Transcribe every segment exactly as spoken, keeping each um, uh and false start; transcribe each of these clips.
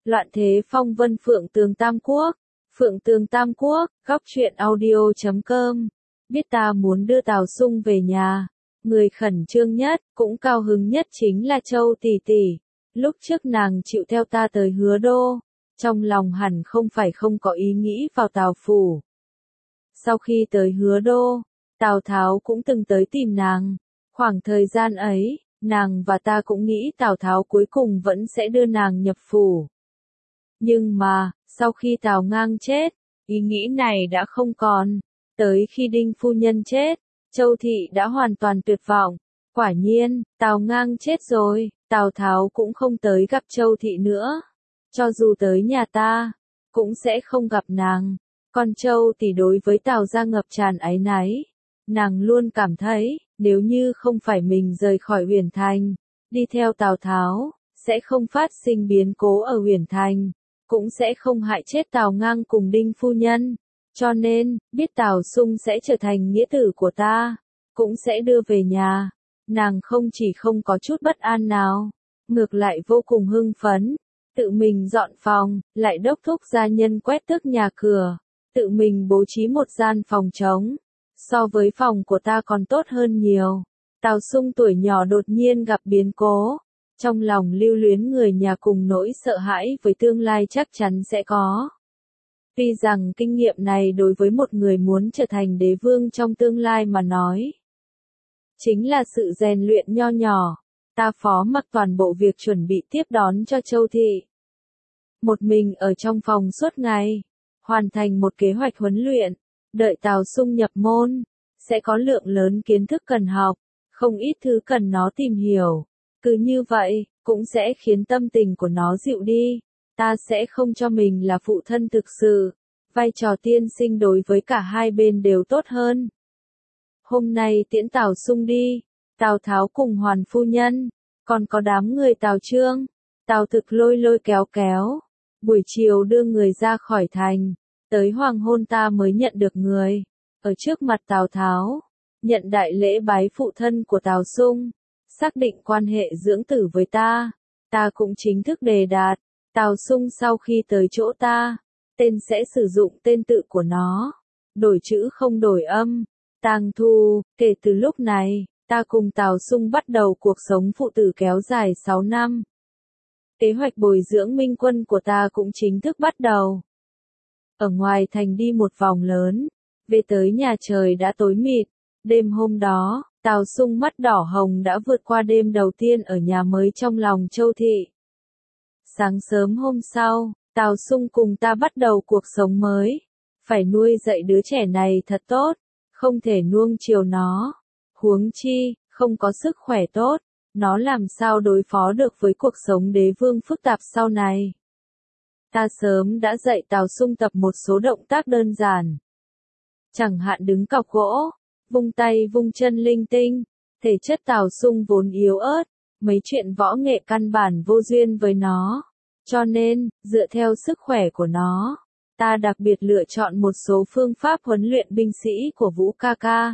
Loạn thế phong vân Phượng Tường Tam Quốc. Phượng Tường Tam Quốc, góc truyện audio chấm com. Biết ta muốn đưa Tào Sung về nhà. Người khẩn trương nhất, cũng cao hứng nhất chính là Châu tỷ tỷ. Lúc trước nàng chịu theo ta tới Hứa Đô. Trong lòng hẳn không phải không có ý nghĩ vào Tào Phủ. Sau khi tới Hứa Đô, Tào Tháo cũng từng tới tìm nàng. Khoảng thời gian ấy, nàng và ta cũng nghĩ Tào Tháo cuối cùng vẫn sẽ đưa nàng nhập phủ. Nhưng mà, sau khi Tào Ngang chết, ý nghĩ này đã không còn. Tới khi Đinh phu nhân chết, Châu thị đã hoàn toàn tuyệt vọng. Quả nhiên, Tào Ngang chết rồi, Tào Tháo cũng không tới gặp Châu thị nữa. Cho dù tới nhà ta, cũng sẽ không gặp nàng. Còn Châu thì đối với Tào gia ngập tràn áy náy. Nàng luôn cảm thấy, nếu như không phải mình rời khỏi Huyền Thành, đi theo Tào Tháo, sẽ không phát sinh biến cố ở Huyền Thành, cũng sẽ không hại chết Tào Ngang cùng Đinh phu nhân. Cho nên, biết Tào Sung sẽ trở thành nghĩa tử của ta, cũng sẽ đưa về nhà. Nàng không chỉ không có chút bất an nào, ngược lại vô cùng hưng phấn, tự mình dọn phòng, lại đốc thúc gia nhân quét tước nhà cửa, tự mình bố trí một gian phòng trống. So với phòng của ta còn tốt hơn nhiều. Tào Sung tuổi nhỏ đột nhiên gặp biến cố. Trong lòng lưu luyến người nhà cùng nỗi sợ hãi với tương lai chắc chắn sẽ có. Tuy rằng kinh nghiệm này đối với một người muốn trở thành đế vương trong tương lai mà nói, chính là sự rèn luyện nho nhỏ. Ta phó mặc toàn bộ việc chuẩn bị tiếp đón cho Châu thị. Một mình ở trong phòng suốt ngày, hoàn thành một kế hoạch huấn luyện. Đợi Tào Sung nhập môn, sẽ có lượng lớn kiến thức cần học, không ít thứ cần nó tìm hiểu. Cứ như vậy, cũng sẽ khiến tâm tình của nó dịu đi. Ta sẽ không cho mình là phụ thân thực sự. Vai trò tiên sinh đối với cả hai bên đều tốt hơn. Hôm nay tiễn Tào Sung đi, Tào Tháo cùng Hoàn phu nhân, còn có đám người Tào Trương, Tào Thực lôi lôi kéo kéo. Buổi chiều đưa người ra khỏi thành. Tới hoàng hôn ta mới nhận được người, ở trước mặt Tào Tháo, nhận đại lễ bái phụ thân của Tào Sung, xác định quan hệ dưỡng tử với ta, ta cũng chính thức đề đạt, Tào Sung sau khi tới chỗ ta, tên sẽ sử dụng tên tự của nó, đổi chữ không đổi âm, Tàng Thu. Kể từ lúc này, ta cùng Tào Sung bắt đầu cuộc sống phụ tử kéo dài sáu năm. Kế hoạch bồi dưỡng minh quân của ta cũng chính thức bắt đầu. Ở ngoài thành đi một vòng lớn, về tới nhà trời đã tối mịt. Đêm hôm đó, Tào Sung mắt đỏ hồng đã vượt qua đêm đầu tiên ở nhà mới trong lòng Châu thị. Sáng sớm hôm sau, Tào Sung cùng ta bắt đầu cuộc sống mới. Phải nuôi dạy đứa trẻ này thật tốt, không thể nuông chiều nó. Huống chi, không có sức khỏe tốt, nó làm sao đối phó được với cuộc sống đế vương phức tạp sau này. Ta sớm đã dạy Tào Sung tập một số động tác đơn giản. Chẳng hạn đứng cọc gỗ, vung tay vung chân linh tinh. Thể chất Tào Sung vốn yếu ớt, mấy chuyện võ nghệ căn bản vô duyên với nó. Cho nên, dựa theo sức khỏe của nó, ta đặc biệt lựa chọn một số phương pháp huấn luyện binh sĩ của Vũ ca ca.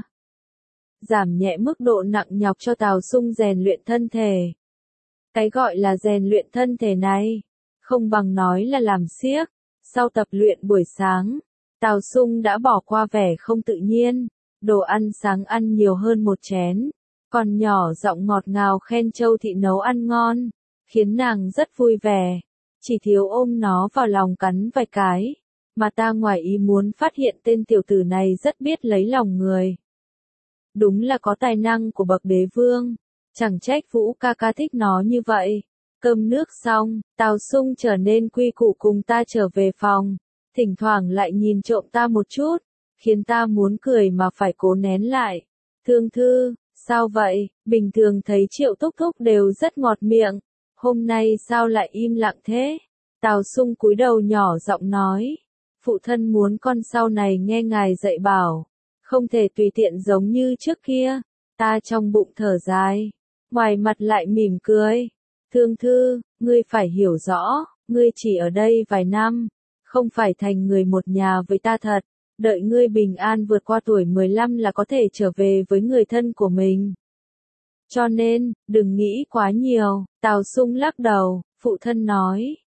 Giảm nhẹ mức độ nặng nhọc cho Tào Sung rèn luyện thân thể. Cái gọi là rèn luyện thân thể này, không bằng nói là làm xiếc. Sau tập luyện buổi sáng, Tào Sung đã bỏ qua vẻ không tự nhiên, đồ ăn sáng ăn nhiều hơn một chén, còn nhỏ giọng ngọt ngào khen Châu thị nấu ăn ngon, khiến nàng rất vui vẻ, chỉ thiếu ôm nó vào lòng cắn vài cái, mà ta ngoài ý muốn phát hiện tên tiểu tử này rất biết lấy lòng người. Đúng là có tài năng của bậc đế vương, chẳng trách Vũ ca ca thích nó như vậy. Cơm nước xong, Tào Sung trở nên quy củ cùng ta trở về phòng, thỉnh thoảng lại nhìn trộm ta một chút, khiến ta muốn cười mà phải cố nén lại. Thương Thư, sao vậy? Bình thường thấy Triệu Thúc Thúc đều rất ngọt miệng, hôm nay sao lại im lặng thế? Tào Sung cúi đầu nhỏ giọng nói, phụ thân muốn con sau này nghe ngài dạy bảo, không thể tùy tiện giống như trước kia. Ta trong bụng thở dài, ngoài mặt lại mỉm cười. Thương Thư, ngươi phải hiểu rõ, ngươi chỉ ở đây vài năm, không phải thành người một nhà với ta thật. Đợi ngươi bình an vượt qua tuổi mười lăm là có thể trở về với người thân của mình. Cho nên, đừng nghĩ quá nhiều. Tào Sung lắc đầu, phụ thân nói,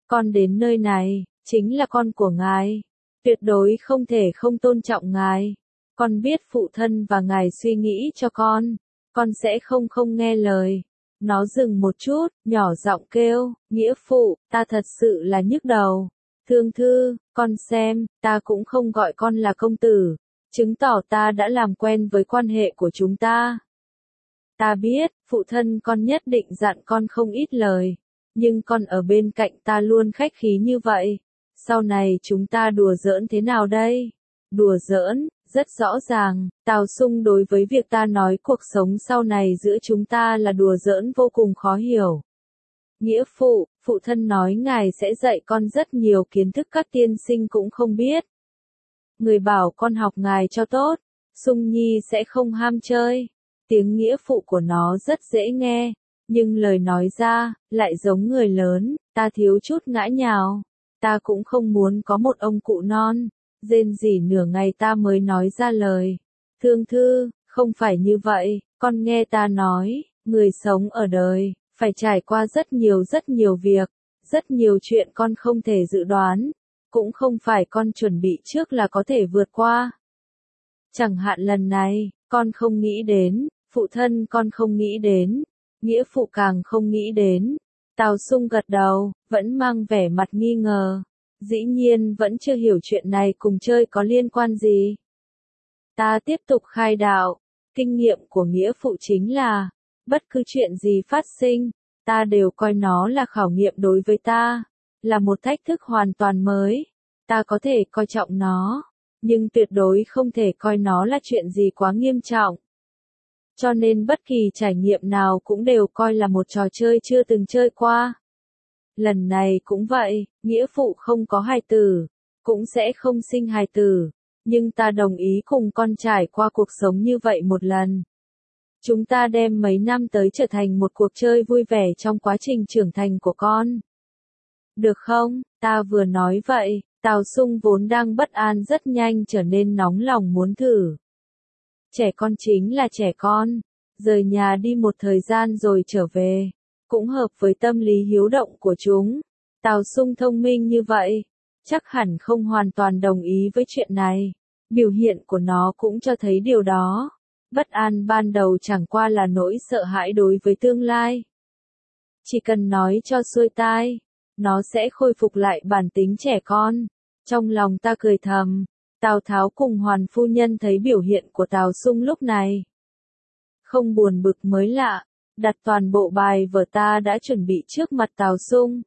Con đến nơi này, chính là con của ngài. Tuyệt đối không thể không tôn trọng ngài. Con biết phụ thân và ngài suy nghĩ cho con. Con sẽ không không nghe lời. Nó dừng một chút, nhỏ giọng kêu, nghĩa phụ, ta thật sự là nhức đầu. Thương Thư, con xem, ta cũng không gọi con là công tử. Chứng tỏ ta đã làm quen với quan hệ của chúng ta. Ta biết, phụ thân con nhất định dặn con không ít lời. Nhưng con ở bên cạnh ta luôn khách khí như vậy. Sau này chúng ta đùa giỡn thế nào đây? Đùa giỡn, rất rõ ràng, Tào Sung đối với việc ta nói cuộc sống sau này giữa chúng ta là đùa giỡn vô cùng khó hiểu. Nghĩa phụ, phụ thân nói ngài sẽ dạy con rất nhiều kiến thức các tiên sinh cũng không biết. Người bảo con học ngài cho tốt, Sung Nhi sẽ không ham chơi. Tiếng nghĩa phụ của nó rất dễ nghe, nhưng lời nói ra, lại giống người lớn, ta thiếu chút ngã nhào. Ta cũng không muốn có một ông cụ non. Rên rỉ nửa ngày ta mới nói ra lời. Thương Thư, không phải như vậy, con nghe ta nói, người sống ở đời, phải trải qua rất nhiều rất nhiều việc, rất nhiều chuyện con không thể dự đoán, cũng không phải con chuẩn bị trước là có thể vượt qua. Chẳng hạn lần này, con không nghĩ đến, phụ thân con không nghĩ đến, nghĩa phụ càng không nghĩ đến. Tào Sung gật đầu, vẫn mang vẻ mặt nghi ngờ. Dĩ nhiên vẫn chưa hiểu chuyện này cùng chơi có liên quan gì. Ta tiếp tục khai đạo, kinh nghiệm của nghĩa phụ chính là, bất cứ chuyện gì phát sinh, ta đều coi nó là khảo nghiệm đối với ta, là một thách thức hoàn toàn mới. Ta có thể coi trọng nó, nhưng tuyệt đối không thể coi nó là chuyện gì quá nghiêm trọng. Cho nên bất kỳ trải nghiệm nào cũng đều coi là một trò chơi chưa từng chơi qua. Lần này cũng vậy, nghĩa phụ không có hài tử, cũng sẽ không sinh hài tử, nhưng ta đồng ý cùng con trải qua cuộc sống như vậy một lần. Chúng ta đem mấy năm tới trở thành một cuộc chơi vui vẻ trong quá trình trưởng thành của con. Được không? Ta vừa nói vậy, Tào Sung vốn đang bất an rất nhanh trở nên nóng lòng muốn thử. Trẻ con chính là trẻ con, rời nhà đi một thời gian rồi trở về, cũng hợp với tâm lý hiếu động của chúng. Tào Sung thông minh như vậy, chắc hẳn không hoàn toàn đồng ý với chuyện này. Biểu hiện của nó cũng cho thấy điều đó. Bất an ban đầu chẳng qua là nỗi sợ hãi đối với tương lai. Chỉ cần nói cho xuôi tai, nó sẽ khôi phục lại bản tính trẻ con. Trong lòng ta cười thầm, Tào Tháo cùng Hoàn phu nhân thấy biểu hiện của Tào Sung lúc này. Không buồn bực mới lạ, đặt toàn bộ bài vở ta đã chuẩn bị trước mặt Tào Sung.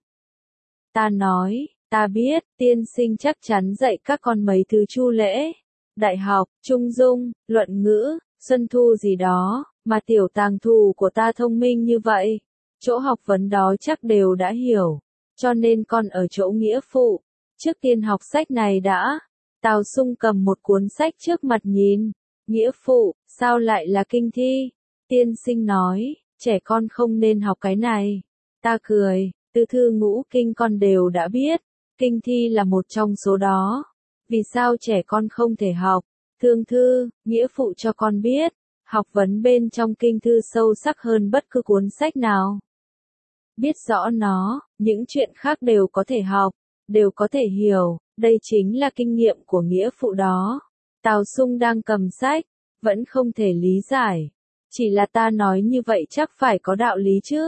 Ta nói, ta biết, tiên sinh chắc chắn dạy các con mấy thứ chu lễ, đại học, trung dung, luận ngữ, xuân thu gì đó, mà tiểu tàng thù của ta thông minh như vậy. Chỗ học vấn đó chắc đều đã hiểu, cho nên con ở chỗ nghĩa phụ. Trước tiên học sách này đã. Tào Sung cầm một cuốn sách trước mặt nhìn. Nghĩa phụ, sao lại là kinh thi? Tiên sinh nói, trẻ con không nên học cái này. Ta cười, tứ thư ngũ kinh con đều đã biết. Kinh thi là một trong số đó. Vì sao trẻ con không thể học? Thương Thư, nghĩa phụ cho con biết. Học vấn bên trong kinh thư sâu sắc hơn bất cứ cuốn sách nào. Biết rõ nó, những chuyện khác đều có thể học, đều có thể hiểu, đây chính là kinh nghiệm của nghĩa phụ đó. Tào Sung đang cầm sách, vẫn không thể lý giải. Chỉ là ta nói như vậy chắc phải có đạo lý chứ.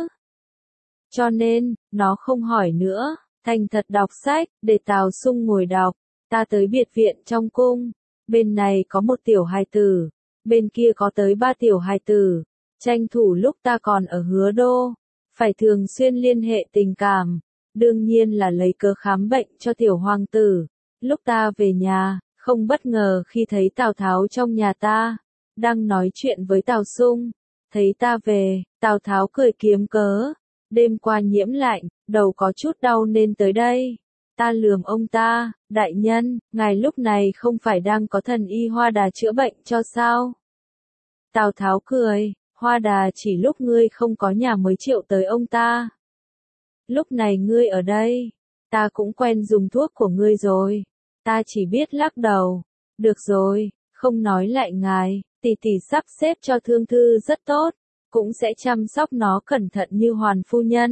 Cho nên, nó không hỏi nữa, thành thật đọc sách, để Tào Sung ngồi đọc. Ta tới biệt viện trong cung, bên này có một tiểu hài tử, bên kia có tới ba tiểu hài tử. Tranh thủ lúc ta còn ở Hứa Đô, phải thường xuyên liên hệ tình cảm, đương nhiên là lấy cớ khám bệnh cho tiểu hoàng tử. Lúc ta về nhà, không bất ngờ khi thấy Tào Tháo trong nhà ta, đang nói chuyện với Tào Sung. Thấy ta về, Tào Tháo cười kiếm cớ, đêm qua nhiễm lạnh, đầu có chút đau nên tới đây. Ta lườm ông ta, đại nhân, ngài lúc này không phải đang có thần y Hoa Đà chữa bệnh cho sao? Tào Tháo cười, Hoa Đà chỉ lúc ngươi không có nhà mới triệu tới ông ta. Lúc này ngươi ở đây, ta cũng quen dùng thuốc của ngươi rồi. Ta chỉ biết lắc đầu. Được rồi, không nói lại ngài, tỷ tỷ sắp xếp cho Thương Thư rất tốt, cũng sẽ chăm sóc nó cẩn thận như Hoàn phu nhân.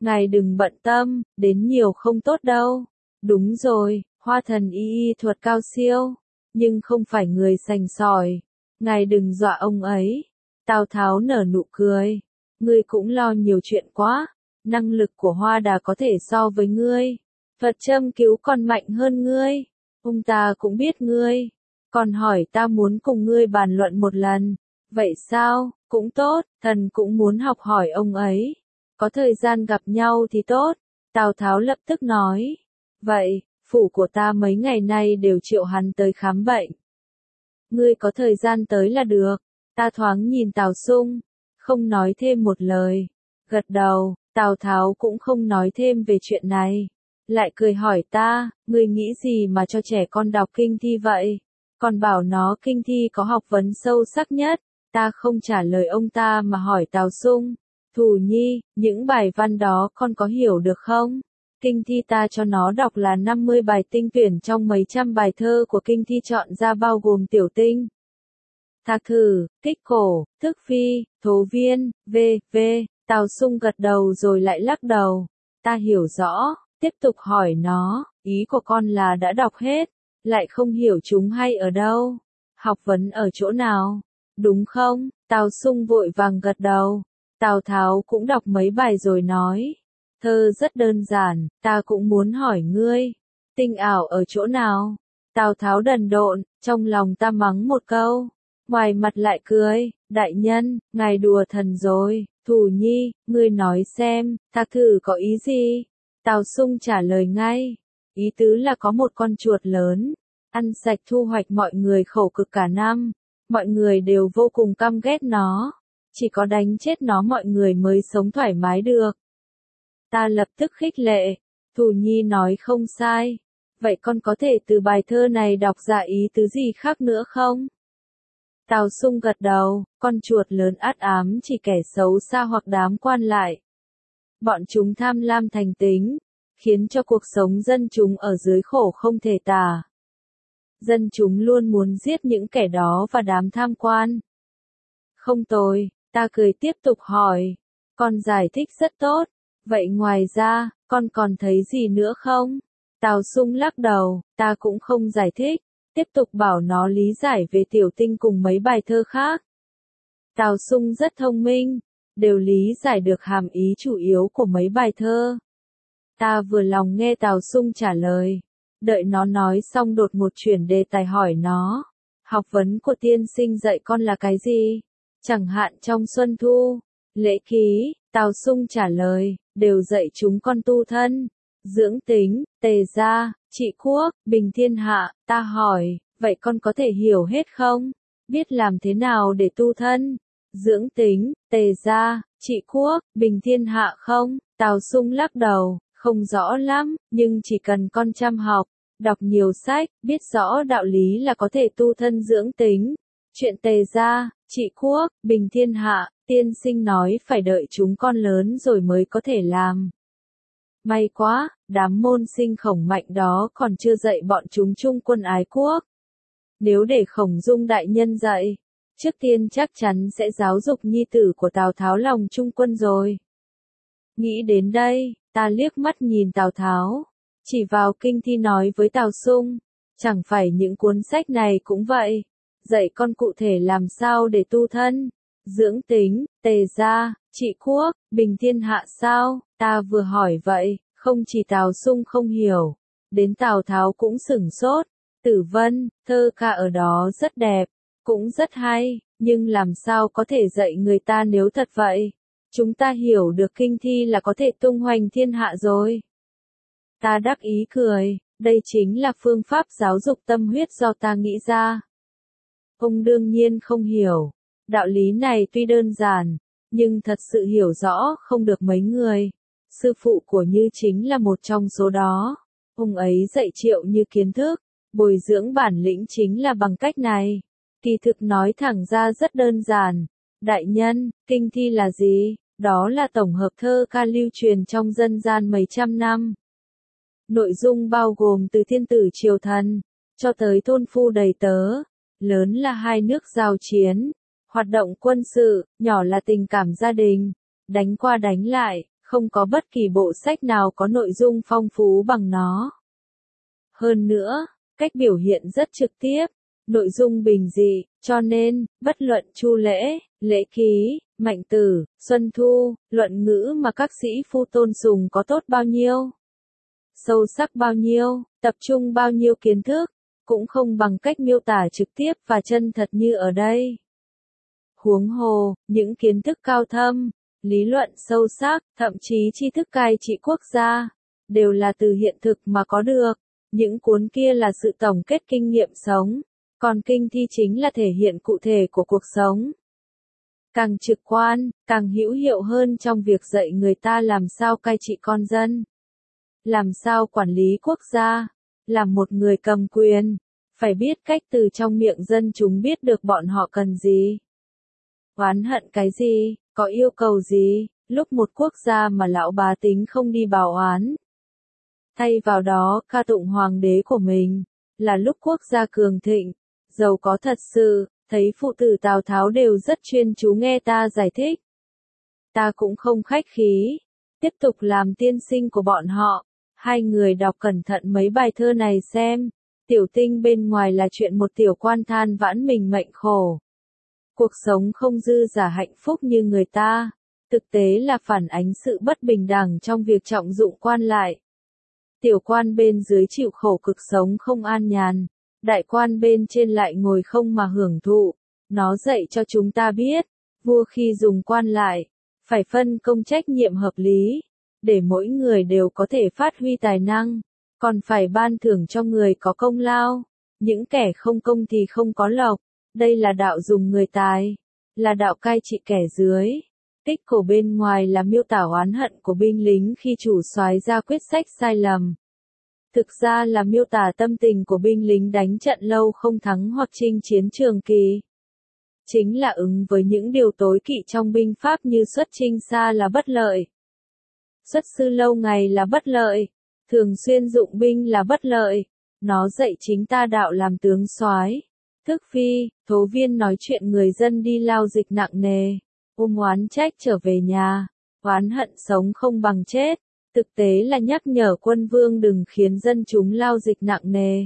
ngài đừng bận tâm, đến nhiều không tốt đâu. Đúng rồi, Hoa thần y y thuật cao siêu, nhưng không phải người sành sỏi. Ngài đừng dọa ông ấy. Tào Tháo nở nụ cười. Ngươi cũng lo nhiều chuyện quá. Năng lực của Hoa Đà có thể so với ngươi. Thuật châm cứu còn mạnh hơn ngươi. Ông ta cũng biết ngươi. Còn hỏi ta muốn cùng ngươi bàn luận một lần. Vậy sao, cũng tốt, thần cũng muốn học hỏi ông ấy. Có thời gian gặp nhau thì tốt. Tào Tháo lập tức nói. Vậy, phủ của ta mấy ngày nay đều triệu hắn tới khám bệnh. Ngươi có thời gian tới là được. Ta thoáng nhìn Tào Sung, không nói thêm một lời. Gật đầu, Tào Tháo cũng không nói thêm về chuyện này. Lại cười hỏi ta, ngươi nghĩ gì mà cho trẻ con đọc kinh thi vậy? Còn bảo nó kinh thi có học vấn sâu sắc nhất. Ta không trả lời ông ta mà hỏi Tào Sung. Thù Nhi, những bài văn đó con có hiểu được không? Kinh thi ta cho nó đọc là năm mươi bài tinh tuyển trong mấy trăm bài thơ của kinh thi chọn ra bao gồm tiểu tinh, Thạc Thử, Kích Cổ, Thức Phi, Thố Viên, vê vê. Tào Sung gật đầu rồi lại lắc đầu. Ta hiểu rõ, tiếp tục hỏi nó, ý của con là đã đọc hết, lại không hiểu chúng hay ở đâu. Học vấn ở chỗ nào? Đúng không? Tào Sung vội vàng gật đầu. Tào Tháo cũng đọc mấy bài rồi nói. Thơ rất đơn giản, ta cũng muốn hỏi ngươi. Tinh ảo ở chỗ nào? Tào Tháo đần độn, trong lòng ta mắng một câu. Ngoài mặt lại cười, đại nhân, ngài đùa thần rồi. Thù Nhi, ngươi nói xem, Thạc Thử có ý gì? Tào Sung trả lời ngay. Ý tứ là có một con chuột lớn, ăn sạch thu hoạch mọi người khổ cực cả năm. Mọi người đều vô cùng căm ghét nó. Chỉ có đánh chết nó mọi người mới sống thoải mái được. Ta lập tức khích lệ. Thù Nhi nói không sai. Vậy con có thể từ bài thơ này đọc ra ý tứ gì khác nữa không? Tào Sung gật đầu, con chuột lớn át ám chỉ kẻ xấu xa hoặc đám quan lại. Bọn chúng tham lam thành tính, khiến cho cuộc sống dân chúng ở dưới khổ không thể tả. Dân chúng luôn muốn giết những kẻ đó và đám tham quan. Không tồi, ta cười tiếp tục hỏi. Con giải thích rất tốt. Vậy ngoài ra, con còn thấy gì nữa không? Tào Sung lắc đầu, ta cũng không giải thích. Tiếp tục bảo nó lý giải về tiểu tinh cùng mấy bài thơ khác. Tào Sung rất thông minh, đều lý giải được hàm ý chủ yếu của mấy bài thơ. Ta vừa lòng nghe Tào Sung trả lời. Đợi nó nói xong đột một chuyển đề tài hỏi nó. Học vấn của tiên sinh dạy con là cái gì? Chẳng hạn trong Xuân Thu, lễ ký, Tào Sung trả lời, đều dạy chúng con tu thân, dưỡng tính, tề gia, trị quốc, bình thiên hạ. Ta hỏi, vậy con có thể hiểu hết không? Biết làm thế nào để tu thân, dưỡng tính, tề gia, trị quốc, bình thiên hạ không? Tào Sung lắc đầu, không rõ lắm, nhưng chỉ cần con chăm học, đọc nhiều sách, biết rõ đạo lý là có thể tu thân dưỡng tính. Chuyện tề gia, trị quốc, bình thiên hạ, tiên sinh nói phải đợi chúng con lớn rồi mới có thể làm. May quá, đám môn sinh Khổng Mạnh đó còn chưa dạy bọn chúng chung quân ái quốc. Nếu để Khổng Dung đại nhân dạy, trước tiên chắc chắn sẽ giáo dục nhi tử của Tào Tháo lòng chung quân rồi. Nghĩ đến đây, ta liếc mắt nhìn Tào Tháo, chỉ vào kinh thi nói với Tào Sung, chẳng phải những cuốn sách này cũng vậy, dạy con cụ thể làm sao để tu thân, dưỡng tính, tề gia, trị quốc, bình thiên hạ sao? Ta vừa hỏi vậy, không chỉ Tào Sung không hiểu, đến Tào Tháo cũng sửng sốt. Tử Vân, thơ ca ở đó rất đẹp, cũng rất hay, nhưng làm sao có thể dạy người ta nếu thật vậy? Chúng ta hiểu được kinh thi là có thể tung hoành thiên hạ rồi. Ta đắc ý cười, đây chính là phương pháp giáo dục tâm huyết do ta nghĩ ra. Ông đương nhiên không hiểu, đạo lý này tuy đơn giản, nhưng thật sự hiểu rõ không được mấy người. Sư phụ của Như chính là một trong số đó. Ông ấy dạy Triệu Như kiến thức, bồi dưỡng bản lĩnh chính là bằng cách này. Kỳ thực nói thẳng ra rất đơn giản. Đại nhân, kinh thi là gì? Đó là tổng hợp thơ ca lưu truyền trong dân gian mấy trăm năm. Nội dung bao gồm từ thiên tử triều thần, cho tới thôn phu đầy tớ. Lớn là hai nước giao chiến, hoạt động quân sự, nhỏ là tình cảm gia đình, đánh qua đánh lại, Không có bất kỳ bộ sách nào có nội dung phong phú bằng nó. Hơn nữa, cách biểu hiện rất trực tiếp, nội dung bình dị, cho nên, bất luận chu lễ, lễ ký, mạnh tử, xuân thu, luận ngữ mà các sĩ phu tôn sùng có tốt bao nhiêu, sâu sắc bao nhiêu, tập trung bao nhiêu kiến thức, cũng không bằng cách miêu tả trực tiếp và chân thật như ở đây. Huống hồ, những kiến thức cao thâm, lý luận sâu sắc, thậm chí tri thức cai trị quốc gia, đều là từ hiện thực mà có được. Những cuốn kia là sự tổng kết kinh nghiệm sống, còn kinh thi chính là thể hiện cụ thể của cuộc sống. Càng trực quan, càng hữu hiệu hơn trong việc dạy người ta làm sao cai trị con dân, làm sao quản lý quốc gia, làm một người cầm quyền, phải biết cách từ trong miệng dân chúng biết được bọn họ cần gì, oán hận cái gì, có yêu cầu gì, lúc một quốc gia mà lão bá tính không đi báo oán. Thay vào đó ca tụng hoàng đế của mình, là lúc quốc gia cường thịnh, giàu có thật sự, thấy phụ tử Tào Tháo đều rất chuyên chú nghe ta giải thích. Ta cũng không khách khí, tiếp tục làm tiên sinh của bọn họ, hai người đọc cẩn thận mấy bài thơ này xem, tiểu tinh bên ngoài là chuyện một tiểu quan than vãn mình mệnh khổ. Cuộc sống không dư giả hạnh phúc như người ta, thực tế là phản ánh sự bất bình đẳng trong việc trọng dụng quan lại. Tiểu quan bên dưới chịu khổ cực sống không an nhàn, đại quan bên trên lại ngồi không mà hưởng thụ. Nó dạy cho chúng ta biết, vua khi dùng quan lại, phải phân công trách nhiệm hợp lý, để mỗi người đều có thể phát huy tài năng, còn phải ban thưởng cho người có công lao, những kẻ không công thì không có lộc. Đây là đạo dùng người tài, là đạo cai trị kẻ dưới. Tích cổ bên ngoài là miêu tả oán hận của binh lính khi chủ soái ra quyết sách sai lầm. Thực ra là miêu tả tâm tình của binh lính đánh trận lâu không thắng hoặc chinh chiến trường kỳ. Chính là ứng với những điều tối kỵ trong binh pháp như xuất chinh xa là bất lợi, xuất sư lâu ngày là bất lợi, thường xuyên dụng binh là bất lợi. Nó dạy chính ta đạo làm tướng soái. Thức phi, thố viên nói chuyện người dân đi lao dịch nặng nề, ôm oán trách trở về nhà, oán hận sống không bằng chết, thực tế là nhắc nhở quân vương đừng khiến dân chúng lao dịch nặng nề.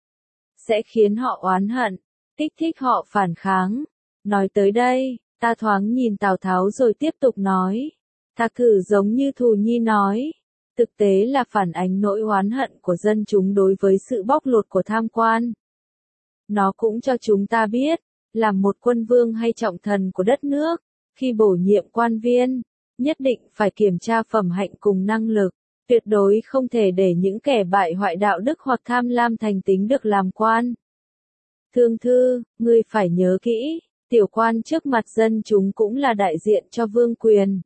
Sẽ khiến họ oán hận, kích thích họ phản kháng. Nói tới đây, ta thoáng nhìn Tào Tháo rồi tiếp tục nói, Thạc Thử giống như Thù Nhi nói, thực tế là phản ánh nỗi oán hận của dân chúng đối với sự bóc lột của tham quan. Nó cũng cho chúng ta biết, làm một quân vương hay trọng thần của đất nước, khi bổ nhiệm quan viên, nhất định phải kiểm tra phẩm hạnh cùng năng lực, tuyệt đối không thể để những kẻ bại hoại đạo đức hoặc tham lam thành tính được làm quan. Thương Thư, ngươi phải nhớ kỹ, tiểu quan trước mặt dân chúng cũng là đại diện cho vương quyền.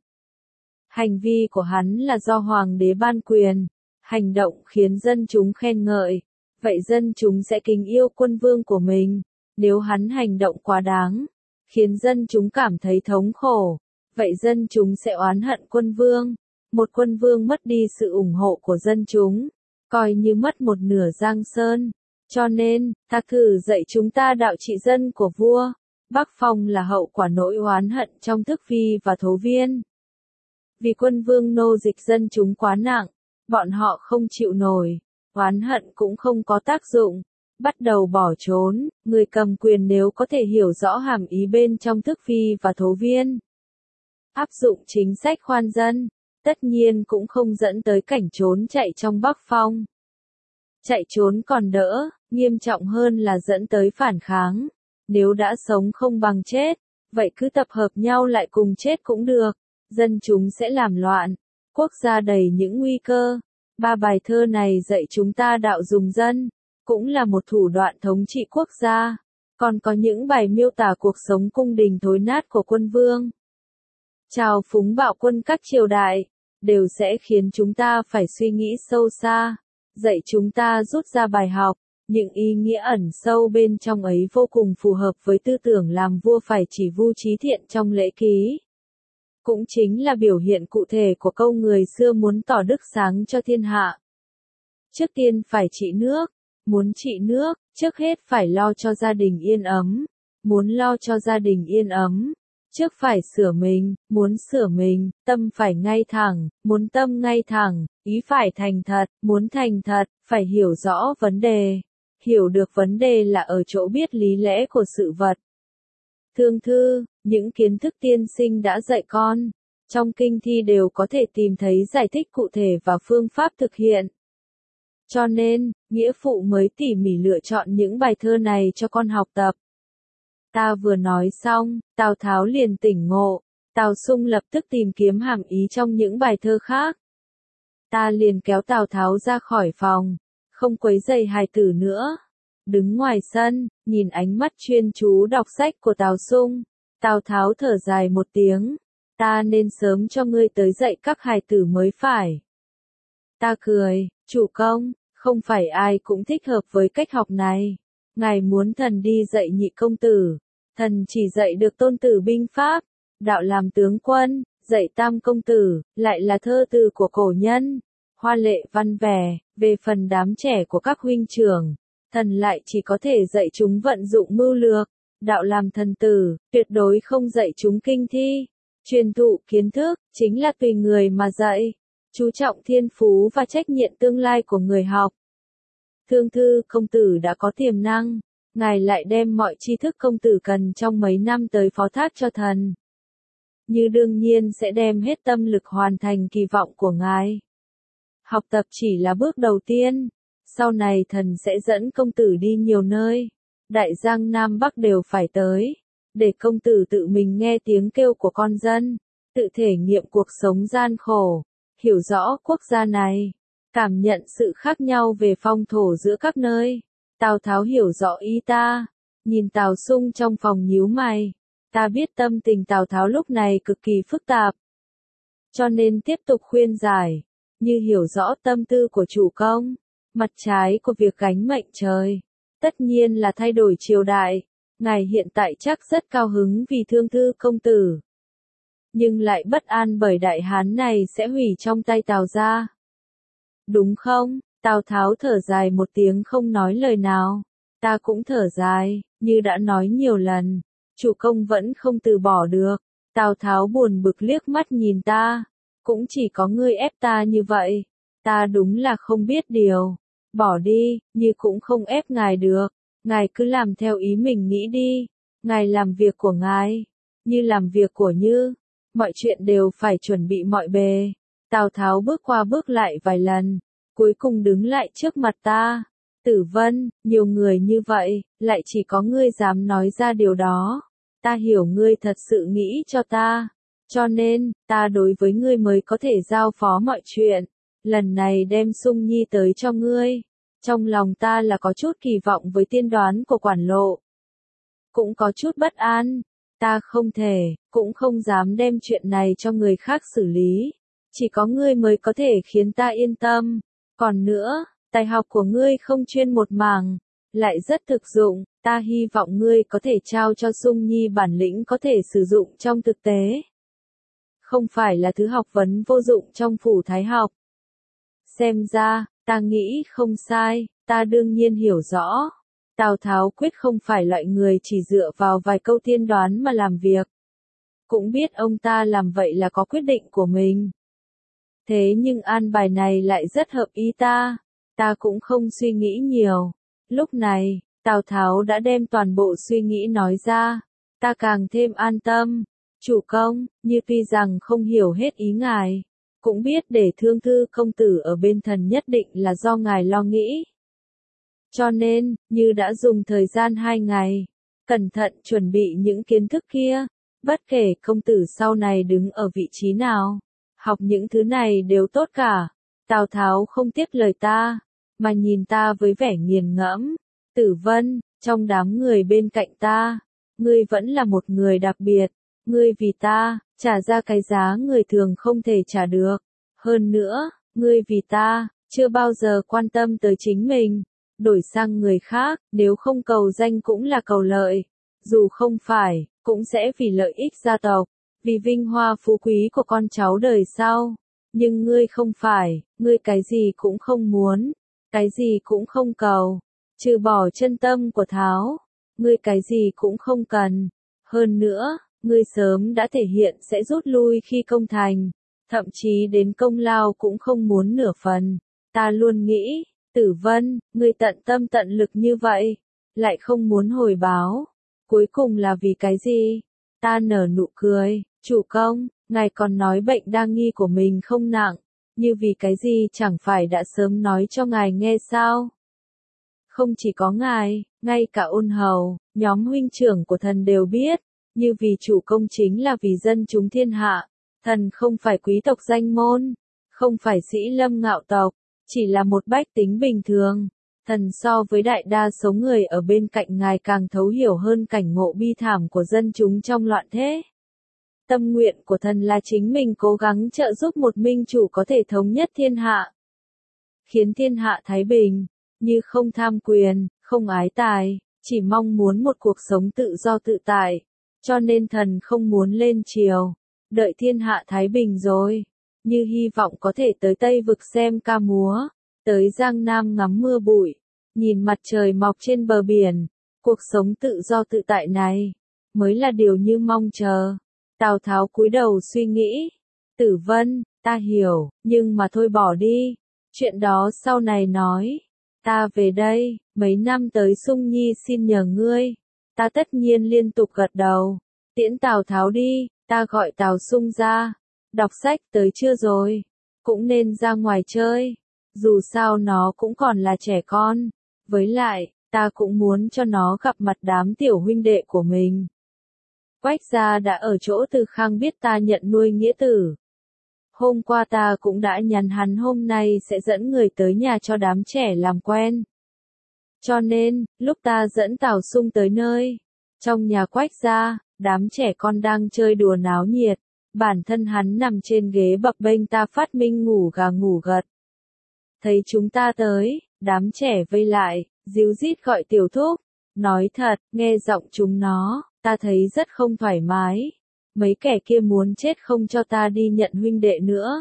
Hành vi của hắn là do hoàng đế ban quyền, hành động khiến dân chúng khen ngợi. Vậy dân chúng sẽ kính yêu quân vương của mình. Nếu hắn hành động quá đáng, khiến dân chúng cảm thấy thống khổ, vậy dân chúng sẽ oán hận quân vương. Một quân vương mất đi sự ủng hộ của dân chúng, coi như mất một nửa Giang Sơn. Cho nên, Thạc Thử dạy chúng ta đạo trị dân của vua. Bắc Phong là hậu quả nỗi oán hận trong Thức Phi và Thố Viên. Vì quân vương nô dịch dân chúng quá nặng, bọn họ không chịu nổi. Oán hận cũng không có tác dụng, bắt đầu bỏ trốn. Người cầm quyền nếu có thể hiểu rõ hàm ý bên trong Thức Phi và Thố Viên, áp dụng chính sách khoan dân, tất nhiên cũng không dẫn tới cảnh trốn chạy trong Bắc Phong. Chạy trốn còn đỡ, nghiêm trọng hơn là dẫn tới phản kháng. Nếu đã sống không bằng chết, vậy cứ tập hợp nhau lại cùng chết cũng được. Dân chúng sẽ làm loạn, quốc gia đầy những nguy cơ. Ba bài thơ này dạy chúng ta đạo dùng dân, cũng là một thủ đoạn thống trị quốc gia. Còn có những bài miêu tả cuộc sống cung đình thối nát của quân vương, trào phúng bạo quân các triều đại, đều sẽ khiến chúng ta phải suy nghĩ sâu xa, dạy chúng ta rút ra bài học. Những ý nghĩa ẩn sâu bên trong ấy vô cùng phù hợp với tư tưởng làm vua phải chỉ vu trí thiện trong lễ ký. Cũng chính là biểu hiện cụ thể của câu người xưa muốn tỏ đức sáng cho thiên hạ. Trước tiên phải trị nước, muốn trị nước, trước hết phải lo cho gia đình yên ấm. Muốn lo cho gia đình yên ấm, Trước phải sửa mình, muốn sửa mình, tâm phải ngay thẳng, muốn tâm ngay thẳng, ý phải thành thật, muốn thành thật, phải hiểu rõ vấn đề. Hiểu được vấn đề là ở chỗ biết lý lẽ của sự vật. Thương thư, những kiến thức tiên sinh đã dạy con, trong kinh thi đều có thể tìm thấy giải thích cụ thể và phương pháp thực hiện. Cho nên, nghĩa phụ mới tỉ mỉ lựa chọn những bài thơ này cho con học tập. Ta vừa nói xong, Tào Tháo liền tỉnh ngộ, Tào Sung lập tức tìm kiếm hàm ý trong những bài thơ khác. Ta liền kéo Tào Tháo ra khỏi phòng, không quấy rầy hài tử nữa. Đứng ngoài sân, nhìn ánh mắt chuyên chú đọc sách của Tào Sung, Tào Tháo thở dài một tiếng, ta nên sớm cho ngươi tới dạy các hài tử mới phải. Ta cười, chủ công, không phải ai cũng thích hợp với cách học này. Ngài muốn thần đi dạy nhị công tử, thần chỉ dạy được tôn tử binh pháp, đạo làm tướng quân, dạy tam công tử, lại là thơ từ của cổ nhân, hoa lệ văn vẻ, về phần đám trẻ của các huynh trưởng, thần lại chỉ có thể dạy chúng vận dụng mưu lược, đạo làm thần tử, tuyệt đối không dạy chúng kinh thi. Truyền thụ kiến thức, chính là tùy người mà dạy, chú trọng thiên phú và trách nhiệm tương lai của người học. Thương thư công tử đã có tiềm năng, ngài lại đem mọi tri thức công tử cần trong mấy năm tới phó thác cho thần. Như đương nhiên sẽ đem hết tâm lực hoàn thành kỳ vọng của ngài. Học tập chỉ là bước đầu tiên, sau này thần sẽ dẫn công tử đi nhiều nơi, đại giang Nam Bắc đều phải tới, để công tử tự mình nghe tiếng kêu của con dân, tự thể nghiệm cuộc sống gian khổ, hiểu rõ quốc gia này, cảm nhận sự khác nhau về phong thổ giữa các nơi. Tào Tháo hiểu rõ ý ta, nhìn Tào Sung trong phòng nhíu mày, ta biết tâm tình Tào Tháo lúc này cực kỳ phức tạp, cho nên tiếp tục khuyên giải, như hiểu rõ tâm tư của chủ công, mặt trái của việc gánh mệnh trời, tất nhiên là thay đổi triều đại, ngài hiện tại chắc rất cao hứng vì thương thư công tử, nhưng lại bất an bởi đại hán này sẽ hủy trong tay Tào gia. Đúng không? Tào Tháo thở dài một tiếng không nói lời nào. Ta cũng thở dài, như đã nói nhiều lần, chủ công vẫn không từ bỏ được. Tào Tháo buồn bực liếc mắt nhìn ta, cũng chỉ có ngươi ép ta như vậy. Ta đúng là không biết điều. Bỏ đi, như cũng không ép ngài được. Ngài cứ làm theo ý mình nghĩ đi. Ngài làm việc của ngài, như làm việc của Như. Mọi chuyện đều phải chuẩn bị mọi bề. Tào Tháo bước qua bước lại vài lần, cuối cùng đứng lại trước mặt ta. Tử Vân, nhiều người như vậy, lại chỉ có ngươi dám nói ra điều đó. Ta hiểu ngươi thật sự nghĩ cho ta. Cho nên, ta đối với ngươi mới có thể giao phó mọi chuyện. Lần này đem Sung Nhi tới cho ngươi. Trong lòng ta là có chút kỳ vọng với tiên đoán của quản lộ. Cũng có chút bất an. Ta không thể, cũng không dám đem chuyện này cho người khác xử lý. Chỉ có ngươi mới có thể khiến ta yên tâm. Còn nữa, tài học của ngươi không chuyên một mảng, lại rất thực dụng, ta hy vọng ngươi có thể trao cho Sung Nhi bản lĩnh có thể sử dụng trong thực tế. Không phải là thứ học vấn vô dụng trong phủ thái học. Xem ra, ta nghĩ không sai, ta đương nhiên hiểu rõ. Tào Tháo quyết không phải loại người chỉ dựa vào vài câu tiên đoán mà làm việc. Cũng biết ông ta làm vậy là có quyết định của mình. Thế nhưng an bài này lại rất hợp ý ta, ta cũng không suy nghĩ nhiều. Lúc này, Tào Tháo đã đem toàn bộ suy nghĩ nói ra, ta càng thêm an tâm. Chủ công, như tuy rằng không hiểu hết ý ngài, cũng biết để thương thư công tử ở bên thần nhất định là do ngài lo nghĩ. Cho nên, như đã dùng thời gian hai ngày, cẩn thận chuẩn bị những kiến thức kia, bất kể công tử sau này đứng ở vị trí nào. Học những thứ này đều tốt cả. Tào Tháo không tiếc lời ta, mà nhìn ta với vẻ nghiền ngẫm. Tử Vân, trong đám người bên cạnh ta, ngươi vẫn là một người đặc biệt. Ngươi vì ta, trả ra cái giá người thường không thể trả được. Hơn nữa, ngươi vì ta, chưa bao giờ quan tâm tới chính mình. Đổi sang người khác, nếu không cầu danh cũng là cầu lợi. Dù không phải, cũng sẽ vì lợi ích gia tộc. Vì vinh hoa phú quý của con cháu đời sau. Nhưng ngươi không phải, ngươi cái gì cũng không muốn, cái gì cũng không cầu, trừ bỏ chân tâm của Tháo, ngươi cái gì cũng không cần. Hơn nữa, ngươi sớm đã thể hiện sẽ rút lui khi công thành, thậm chí đến công lao cũng không muốn nửa phần. Ta luôn nghĩ, Tử Vân, ngươi tận tâm tận lực như vậy, lại không muốn hồi báo. Cuối cùng là vì cái gì? Ta nở nụ cười, chủ công, ngài còn nói bệnh đa nghi của mình không nặng, như vì cái gì chẳng phải đã sớm nói cho ngài nghe sao? Không chỉ có ngài, ngay cả ôn hầu, nhóm huynh trưởng của thần đều biết, như vì chủ công chính là vì dân chúng thiên hạ, thần không phải quý tộc danh môn, không phải sĩ lâm ngạo tộc, chỉ là một bách tính bình thường. Thần so với đại đa số người ở bên cạnh ngài càng thấu hiểu hơn cảnh ngộ bi thảm của dân chúng trong loạn thế. Tâm nguyện của thần là chính mình cố gắng trợ giúp một minh chủ có thể thống nhất thiên hạ, khiến thiên hạ thái bình, như không tham quyền, không ái tài, chỉ mong muốn một cuộc sống tự do tự tại, cho nên thần không muốn lên triều, đợi thiên hạ thái bình rồi, như hy vọng có thể tới Tây Vực xem ca múa, tới Giang Nam ngắm mưa bụi, nhìn mặt trời mọc trên bờ biển, cuộc sống tự do tự tại này, mới là điều như mong chờ. Tào Tháo cúi đầu suy nghĩ, Tử Vân, ta hiểu, nhưng mà thôi bỏ đi, chuyện đó sau này nói, ta về đây, mấy năm tới Sung Nhi xin nhờ ngươi, ta tất nhiên liên tục gật đầu, tiễn Tào Tháo đi, ta gọi Tào Sung ra, đọc sách tới chưa rồi, cũng nên ra ngoài chơi, dù sao nó cũng còn là trẻ con, với lại, ta cũng muốn cho nó gặp mặt đám tiểu huynh đệ của mình. Quách gia đã ở chỗ Từ Khang biết ta nhận nuôi nghĩa tử. Hôm qua ta cũng đã nhắn hắn hôm nay sẽ dẫn người tới nhà cho đám trẻ làm quen. Cho nên, lúc ta dẫn Tào Sung tới nơi, trong nhà Quách gia, đám trẻ con đang chơi đùa náo nhiệt, bản thân hắn nằm trên ghế bập bênh ta phát minh ngủ gà ngủ gật. Thấy chúng ta tới, đám trẻ vây lại, díu dít gọi tiểu thúc, nói thật, nghe giọng chúng nó, ta thấy rất không thoải mái. Mấy kẻ kia muốn chết không cho ta đi nhận huynh đệ nữa.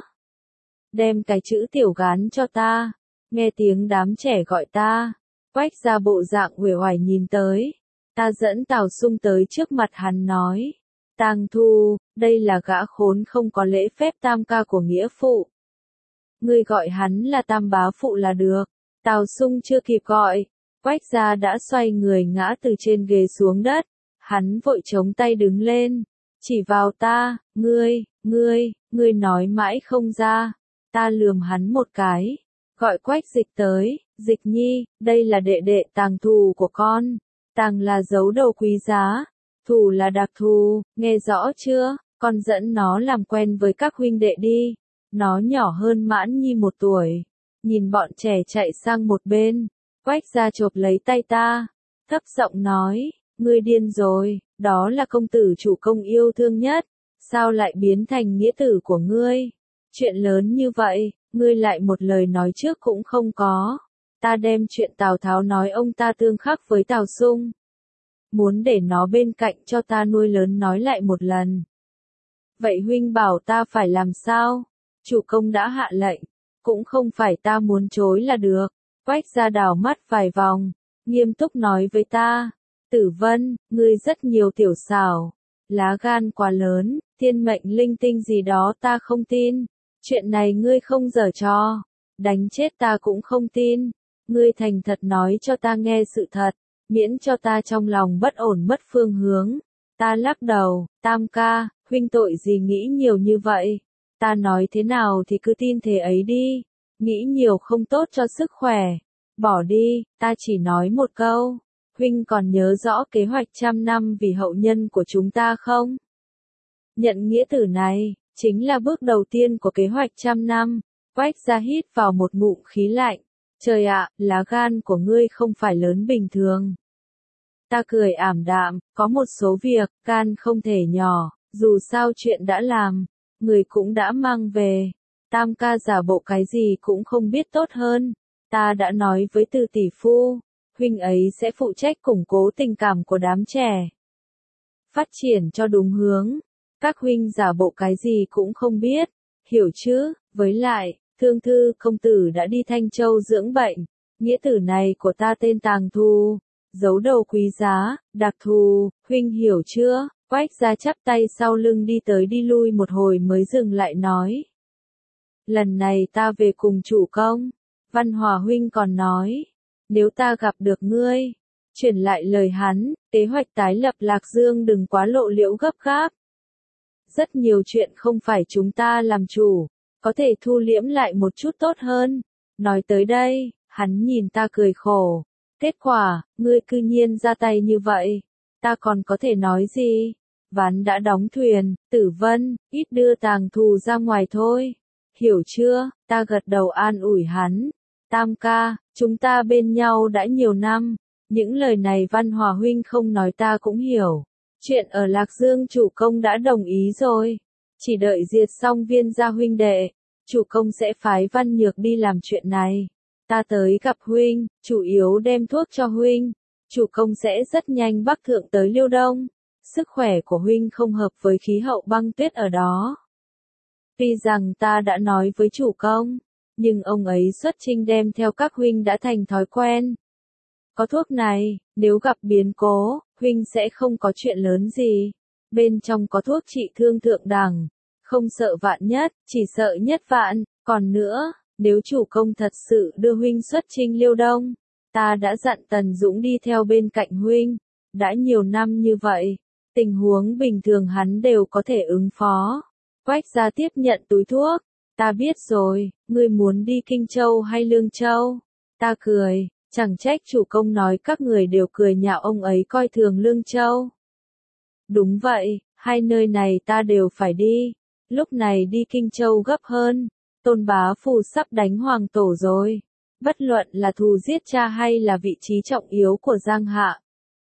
Đem cái chữ tiểu gán cho ta. Nghe tiếng đám trẻ gọi ta. Quách ra bộ dạng uể oải nhìn tới. Ta dẫn Tào Sung tới trước mặt hắn nói. Tàng Thu, đây là gã khốn không có lễ phép tam ca của nghĩa phụ. Ngươi gọi hắn là tam bá phụ là được. Tào Sung chưa kịp gọi. Quách ra đã xoay người ngã từ trên ghế xuống đất. Hắn vội chống tay đứng lên. Chỉ vào ta, ngươi, ngươi, ngươi nói mãi không ra. Ta lườm hắn một cái. Gọi Quách Dịch tới, Dịch Nhi, đây là đệ đệ Tàng Thù của con. Tàng là dấu đầu quý giá. Thù là đặc thù, nghe rõ chưa? Con dẫn nó làm quen với các huynh đệ đi. Nó nhỏ hơn Mãn Nhi một tuổi. Nhìn bọn trẻ chạy sang một bên. Quách ra chộp lấy tay ta. Thấp giọng nói, ngươi điên rồi, đó là công tử chủ công yêu thương nhất. Sao lại biến thành nghĩa tử của ngươi? Chuyện lớn như vậy, ngươi lại một lời nói trước cũng không có. Ta đem chuyện Tào Tháo nói ông ta tương khắc với Tào Sung. Muốn để nó bên cạnh cho ta nuôi lớn nói lại một lần. Vậy huynh bảo ta phải làm sao? Chủ công đã hạ lệnh, cũng không phải ta muốn chối là được. Quách ra đảo mắt vài vòng, nghiêm túc nói với ta. Tử Vân, ngươi rất nhiều tiểu xảo, lá gan quá lớn, thiên mệnh linh tinh gì đó ta không tin. Chuyện này ngươi không giở trò, đánh chết ta cũng không tin. Ngươi thành thật nói cho ta nghe sự thật, miễn cho ta trong lòng bất ổn mất phương hướng. Ta lắc đầu, Tam ca, huynh tội gì nghĩ nhiều như vậy? Ta nói thế nào thì cứ tin thế ấy đi, nghĩ nhiều không tốt cho sức khỏe. Bỏ đi, ta chỉ nói một câu. Huynh còn nhớ rõ kế hoạch trăm năm vì hậu nhân của chúng ta không? Nhận nghĩa tử này, chính là bước đầu tiên của kế hoạch trăm năm. Quách ra hít vào một ngụm khí lạnh. Trời ạ, lá gan của ngươi không phải lớn bình thường. Ta cười ảm đạm, có một số việc, gan không thể nhỏ, dù sao chuyện đã làm, người cũng đã mang về. Tam ca giả bộ cái gì cũng không biết tốt hơn. Ta đã nói với Từ tỷ phu. Huynh ấy sẽ phụ trách củng cố tình cảm của đám trẻ. Phát triển cho đúng hướng. Các huynh giả bộ cái gì cũng không biết. Hiểu chứ, với lại, Thương Thư công tử đã đi Thanh Châu dưỡng bệnh. Nghĩa tử này của ta tên Tàng Thu. Dấu đầu quý giá, đặc thù, huynh hiểu chưa? Quách gia chắp tay sau lưng đi tới đi lui một hồi mới dừng lại nói. Lần này ta về cùng chủ công, Văn Hòa huynh còn nói, nếu ta gặp được ngươi, truyền lại lời hắn, kế hoạch tái lập Lạc Dương đừng quá lộ liễu gấp gáp. Rất nhiều chuyện không phải chúng ta làm chủ, có thể thu liễm lại một chút tốt hơn. Nói tới đây, hắn nhìn ta cười khổ. Kết quả, ngươi cư nhiên ra tay như vậy. Ta còn có thể nói gì? Ván đã đóng thuyền, Tử Vân, ít đưa tàng thù ra ngoài thôi. Hiểu chưa? Ta gật đầu an ủi hắn. Tam ca, chúng ta bên nhau đã nhiều năm. Những lời này Văn Hòa huynh không nói ta cũng hiểu. Chuyện ở Lạc Dương chủ công đã đồng ý rồi. Chỉ đợi diệt xong Viên gia huynh đệ, chủ công sẽ phái Văn Nhược đi làm chuyện này. Ta tới gặp huynh, chủ yếu đem thuốc cho huynh. Chủ công sẽ rất nhanh bắc thượng tới Liêu Đông. Sức khỏe của huynh không hợp với khí hậu băng tuyết ở đó. Tuy rằng ta đã nói với chủ công, nhưng ông ấy xuất chinh đem theo các huynh đã thành thói quen. Có thuốc này, nếu gặp biến cố, huynh sẽ không có chuyện lớn gì. Bên trong có thuốc trị thương thượng đẳng, không sợ vạn nhất, chỉ sợ nhất vạn. Còn nữa, nếu chủ công thật sự đưa huynh xuất chinh Liêu Đông, ta đã dặn Tần Dũng đi theo bên cạnh huynh. Đã nhiều năm như vậy, tình huống bình thường hắn đều có thể ứng phó. Quách gia tiếp nhận túi thuốc. Ta biết rồi, ngươi muốn đi Kinh Châu hay Lương Châu? Ta cười, chẳng trách chủ công nói các người đều cười nhạo ông ấy coi thường Lương Châu. Đúng vậy, hai nơi này ta đều phải đi. Lúc này đi Kinh Châu gấp hơn. Tôn Bá Phù sắp đánh Hoàng Tổ rồi. Bất luận là thù giết cha hay là vị trí trọng yếu của Giang Hạ,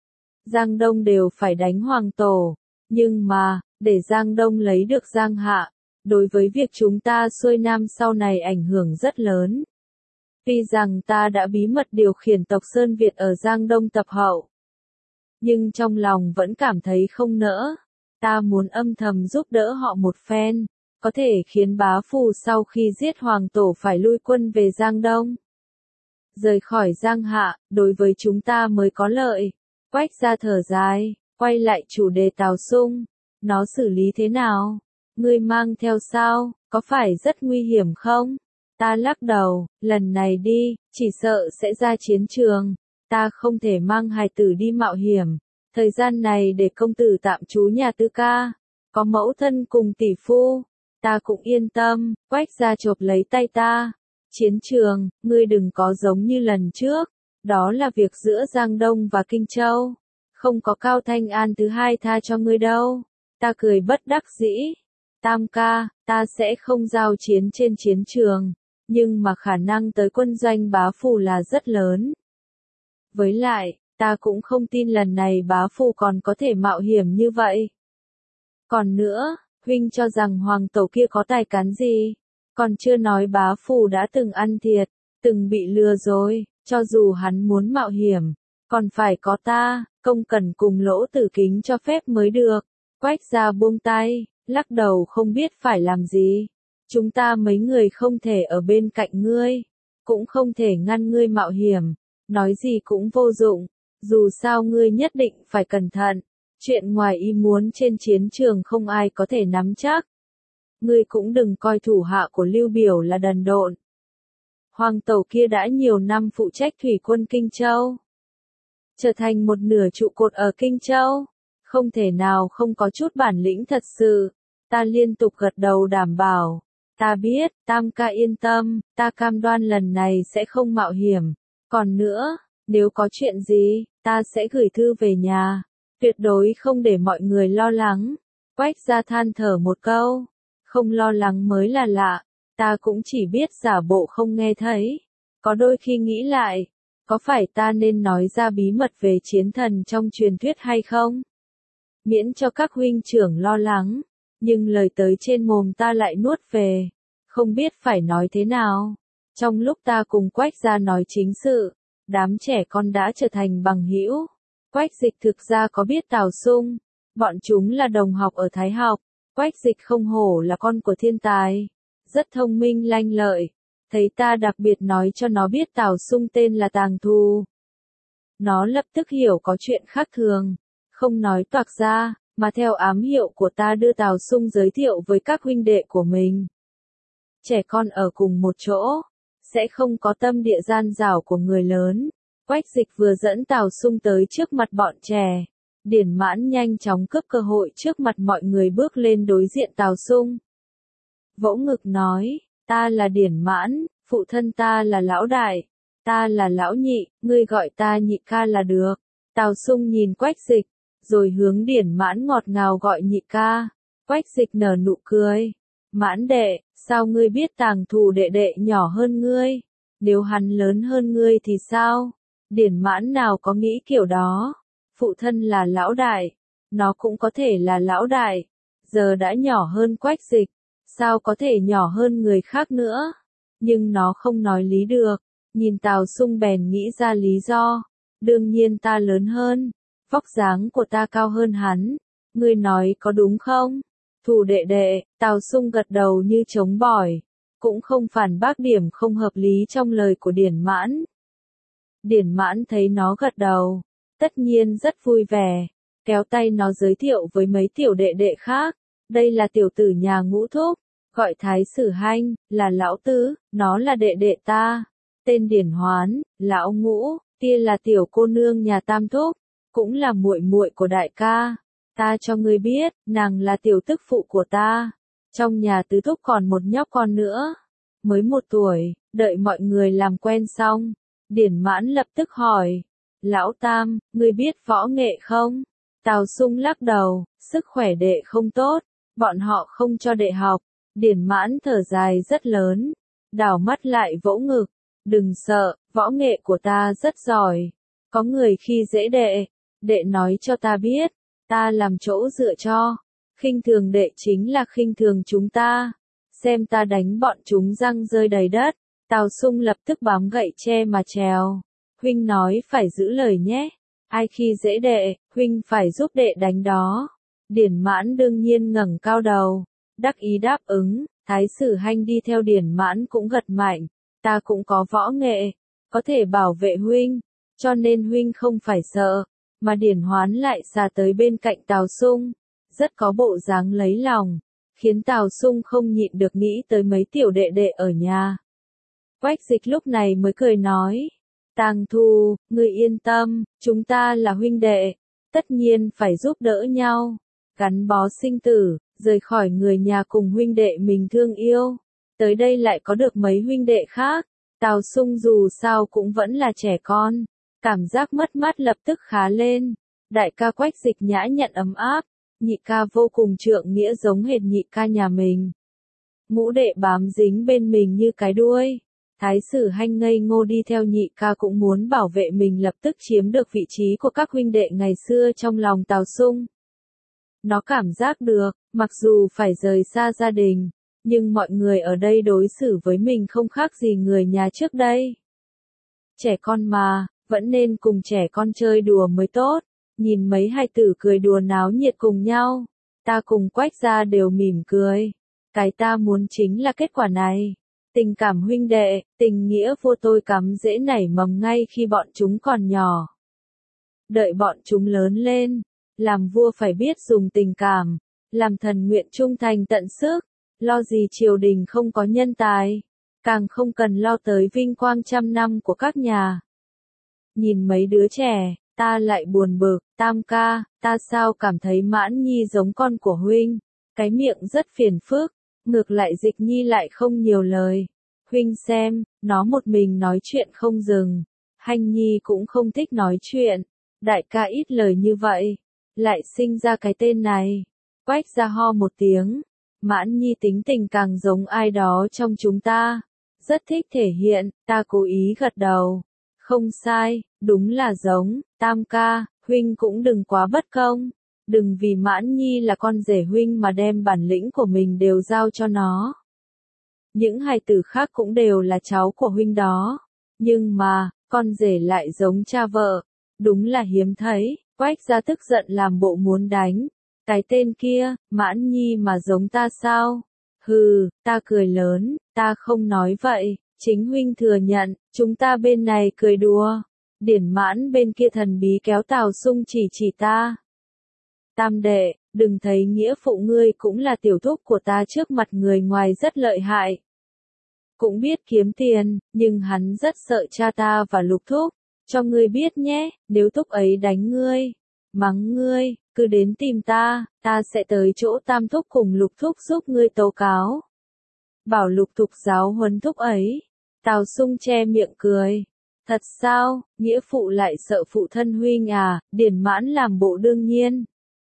Giang Đông đều phải đánh Hoàng Tổ. Nhưng mà, để Giang Đông lấy được Giang Hạ, đối với việc chúng ta xuôi nam sau này ảnh hưởng rất lớn. Tuy rằng ta đã bí mật điều khiển tộc Sơn Việt ở Giang Đông tập hậu, nhưng trong lòng vẫn cảm thấy không nỡ. Ta muốn âm thầm giúp đỡ họ một phen, có thể khiến Bá Phù sau khi giết Hoàng Tổ phải lui quân về Giang Đông. Rời khỏi Giang Hạ, đối với chúng ta mới có lợi. Quách gia thở dài, quay lại chủ đề Tào Sung. Nó xử lý thế nào? Ngươi mang theo sao? Có phải rất nguy hiểm không? Ta lắc đầu, lần này đi, chỉ sợ sẽ ra chiến trường. Ta không thể mang hài tử đi mạo hiểm. Thời gian này để công tử tạm trú nhà Tư Ca. Có mẫu thân cùng tỷ phu. Ta cũng yên tâm. Quách gia chộp lấy tay ta. Chiến trường, ngươi đừng có giống như lần trước. Đó là việc giữa Giang Đông và Kinh Châu. Không có Cao Thanh An thứ hai tha cho ngươi đâu. Ta cười bất đắc dĩ. Tam ca, ta sẽ không giao chiến trên chiến trường. Nhưng mà khả năng tới quân doanh Bá Phù là rất lớn. Với lại, ta cũng không tin lần này Bá Phù còn có thể mạo hiểm như vậy. Còn nữa, huynh cho rằng Hoàng Tổ kia có tài cán gì? Còn chưa nói Bá Phù đã từng ăn thiệt, từng bị lừa rồi. Cho dù hắn muốn mạo hiểm, còn phải có ta, Công Cẩn cùng Lỗ Tử Kính cho phép mới được. Quách gia buông tay, lắc đầu không biết phải làm gì. Chúng ta mấy người không thể ở bên cạnh ngươi, cũng không thể ngăn ngươi mạo hiểm, nói gì cũng vô dụng. Dù sao ngươi nhất định phải cẩn thận, chuyện ngoài ý muốn trên chiến trường không ai có thể nắm chắc. Ngươi cũng đừng coi thủ hạ của Lưu Biểu là đần độn. Hoàng Tổ kia đã nhiều năm phụ trách thủy quân Kinh Châu, trở thành một nửa trụ cột ở Kinh Châu, không thể nào không có chút bản lĩnh thật sự. Ta liên tục gật đầu đảm bảo. Ta biết, Tam ca yên tâm, ta cam đoan lần này sẽ không mạo hiểm. Còn nữa, nếu có chuyện gì, ta sẽ gửi thư về nhà, tuyệt đối không để mọi người lo lắng. Quách gia than thở một câu, không lo lắng mới là lạ. Ta cũng chỉ biết giả bộ không nghe thấy. Có đôi khi nghĩ lại, có phải ta nên nói ra bí mật về chiến thần trong truyền thuyết hay không? Miễn cho các huynh trưởng lo lắng, nhưng lời tới trên mồm ta lại nuốt về, không biết phải nói thế nào. Trong lúc ta cùng Quách gia nói chính sự, đám trẻ con đã trở thành bằng hữu. Quách Dịch thực ra có biết Tào Sung, bọn chúng là đồng học ở Thái học. Quách Dịch không hổ là con của thiên tài, rất thông minh lanh lợi. Thấy ta đặc biệt nói cho nó biết Tào Sung tên là Tàng Thù, nó lập tức hiểu có chuyện khác thường, không nói toạc ra, mà theo ám hiệu của ta đưa Tào Sung giới thiệu với các huynh đệ của mình. Trẻ con ở cùng một chỗ, sẽ không có tâm địa gian dảo của người lớn. Quách Dịch vừa dẫn Tào Sung tới trước mặt bọn trẻ. Điển Mãn nhanh chóng cướp cơ hội trước mặt mọi người bước lên đối diện Tào Sung. Vỗ ngực nói, ta là Điển Mãn, phụ thân ta là Lão Đại, ta là Lão Nhị, ngươi gọi ta Nhị ca là được. Tào Sung nhìn Quách Dịch, rồi hướng Điển Mãn ngọt ngào gọi Nhị ca. Quách Dịch nở nụ cười. Mãn đệ, sao ngươi biết Tàng Thù đệ đệ nhỏ hơn ngươi? Nếu hắn lớn hơn ngươi thì sao? Điển Mãn nào có nghĩ kiểu đó? Phụ thân là Lão Đại, nó cũng có thể là Lão Đại, giờ đã nhỏ hơn Quách Dịch, sao có thể nhỏ hơn người khác nữa? Nhưng nó không nói lý được. Nhìn Tào Sung bèn nghĩ ra lý do. Đương nhiên ta lớn hơn, vóc dáng của ta cao hơn hắn. Ngươi nói có đúng không? Thù đệ đệ, Tào Sung gật đầu như chống bỏi, cũng không phản bác điểm không hợp lý trong lời của Điển Mãn. Điển Mãn thấy nó gật đầu, tất nhiên rất vui vẻ, kéo tay nó giới thiệu với mấy tiểu đệ đệ khác. Đây là tiểu tử nhà Ngũ thúc, gọi Thái Sử Hanh, là Lão Tứ, nó là đệ đệ ta. Tên Điển Hoán, Lão Ngũ, kia là tiểu cô nương nhà Tam thúc, cũng là muội muội của đại ca. Ta cho ngươi biết, nàng là tiểu tức phụ của ta. Trong nhà Tứ thúc còn một nhóc con nữa, mới một tuổi. Đợi mọi người làm quen xong, Điển Mãn lập tức hỏi, Lão Tam, ngươi biết võ nghệ không? Tào Sung lắc đầu, sức khỏe đệ không tốt, bọn họ không cho đệ học. Điển Mãn thở dài rất lớn, đảo mắt lại vỗ ngực, đừng sợ, võ nghệ của ta rất giỏi. Có người khi dễ đệ, đệ nói cho ta biết, ta làm chỗ dựa cho. Khinh thường đệ chính là khinh thường chúng ta. Xem ta đánh bọn chúng răng rơi đầy đất. Tào Sung lập tức bám gậy tre mà trèo. Huynh nói phải giữ lời nhé. Ai khi dễ đệ, huynh phải giúp đệ đánh đó. Điển Mãn đương nhiên ngẩng cao đầu, đắc ý đáp ứng. Thái Sử Hanh đi theo Điển Mãn cũng gật mạnh. Ta cũng có võ nghệ, có thể bảo vệ huynh, cho nên huynh không phải sợ. Mà Điển Hoán lại xà tới bên cạnh Tào Sung, rất có bộ dáng lấy lòng, khiến Tào Sung không nhịn được nghĩ tới mấy tiểu đệ đệ ở nhà. Quách Dịch lúc này mới cười nói, Tàng Thù, ngươi yên tâm, chúng ta là huynh đệ, tất nhiên phải giúp đỡ nhau, gắn bó sinh tử, rời khỏi người nhà cùng huynh đệ mình thương yêu. Tới đây lại có được mấy huynh đệ khác, Tào Sung dù sao cũng vẫn là trẻ con, cảm giác mất mát lập tức khá lên. Đại ca Quách Dịch nhã nhặn ấm áp, nhị ca vô cùng trượng nghĩa giống hệt nhị ca nhà mình. Ngũ đệ bám dính bên mình như cái đuôi. Thái Sử Hanh ngây ngô đi theo nhị ca cũng muốn bảo vệ mình, lập tức chiếm được vị trí của các huynh đệ ngày xưa trong lòng Tào Sung. Nó cảm giác được, mặc dù phải rời xa gia đình, nhưng mọi người ở đây đối xử với mình không khác gì người nhà trước đây. Trẻ con mà, vẫn nên cùng trẻ con chơi đùa mới tốt. Nhìn mấy hai tử cười đùa náo nhiệt cùng nhau, ta cùng Quách gia đều mỉm cười. Cái ta muốn chính là kết quả này. Tình cảm huynh đệ, tình nghĩa vô tôi cắm dễ nảy mầm ngay khi bọn chúng còn nhỏ. Đợi bọn chúng lớn lên, làm vua phải biết dùng tình cảm, làm thần nguyện trung thành tận sức, lo gì triều đình không có nhân tài, càng không cần lo tới vinh quang trăm năm của các nhà. Nhìn mấy đứa trẻ, ta lại buồn bực, Tam ca, ta sao cảm thấy Mãn Nhi giống con của huynh, cái miệng rất phiền phức, ngược lại Dịch Nhi lại không nhiều lời. Huynh xem, nó một mình nói chuyện không dừng, Hanh Nhi cũng không thích nói chuyện, đại ca ít lời như vậy, lại sinh ra cái tên này. Quách ra ho một tiếng, Mãn Nhi tính tình càng giống ai đó trong chúng ta, rất thích thể hiện, ta cố ý gật đầu. Không sai, đúng là giống, Tam ca, huynh cũng đừng quá bất công, đừng vì Mãn Nhi là con rể huynh mà đem bản lĩnh của mình đều giao cho nó. Những hài tử khác cũng đều là cháu của huynh đó, nhưng mà, con rể lại giống cha vợ, đúng là hiếm thấy. Quách gia tức giận làm bộ muốn đánh, cái tên kia, Mãn Nhi mà giống ta sao? Hừ, ta cười lớn, ta không nói vậy. Chính huynh thừa nhận, chúng ta bên này cười đùa. Điển Mãn bên kia thần bí kéo Tào Sung chỉ chỉ ta. Tam đệ, đừng thấy nghĩa phụ ngươi cũng là tiểu thúc của ta trước mặt người ngoài rất lợi hại. Cũng biết kiếm tiền, nhưng hắn rất sợ cha ta và Lục thúc, cho ngươi biết nhé, nếu thúc ấy đánh ngươi, mắng ngươi, cứ đến tìm ta, ta sẽ tới chỗ Tam thúc cùng Lục thúc giúp ngươi tố cáo. Bảo Lục thúc giáo huấn thúc ấy. Tào Sung che miệng cười. Thật sao, nghĩa phụ lại sợ phụ thân huynh à, Điền Mãn làm bộ đương nhiên.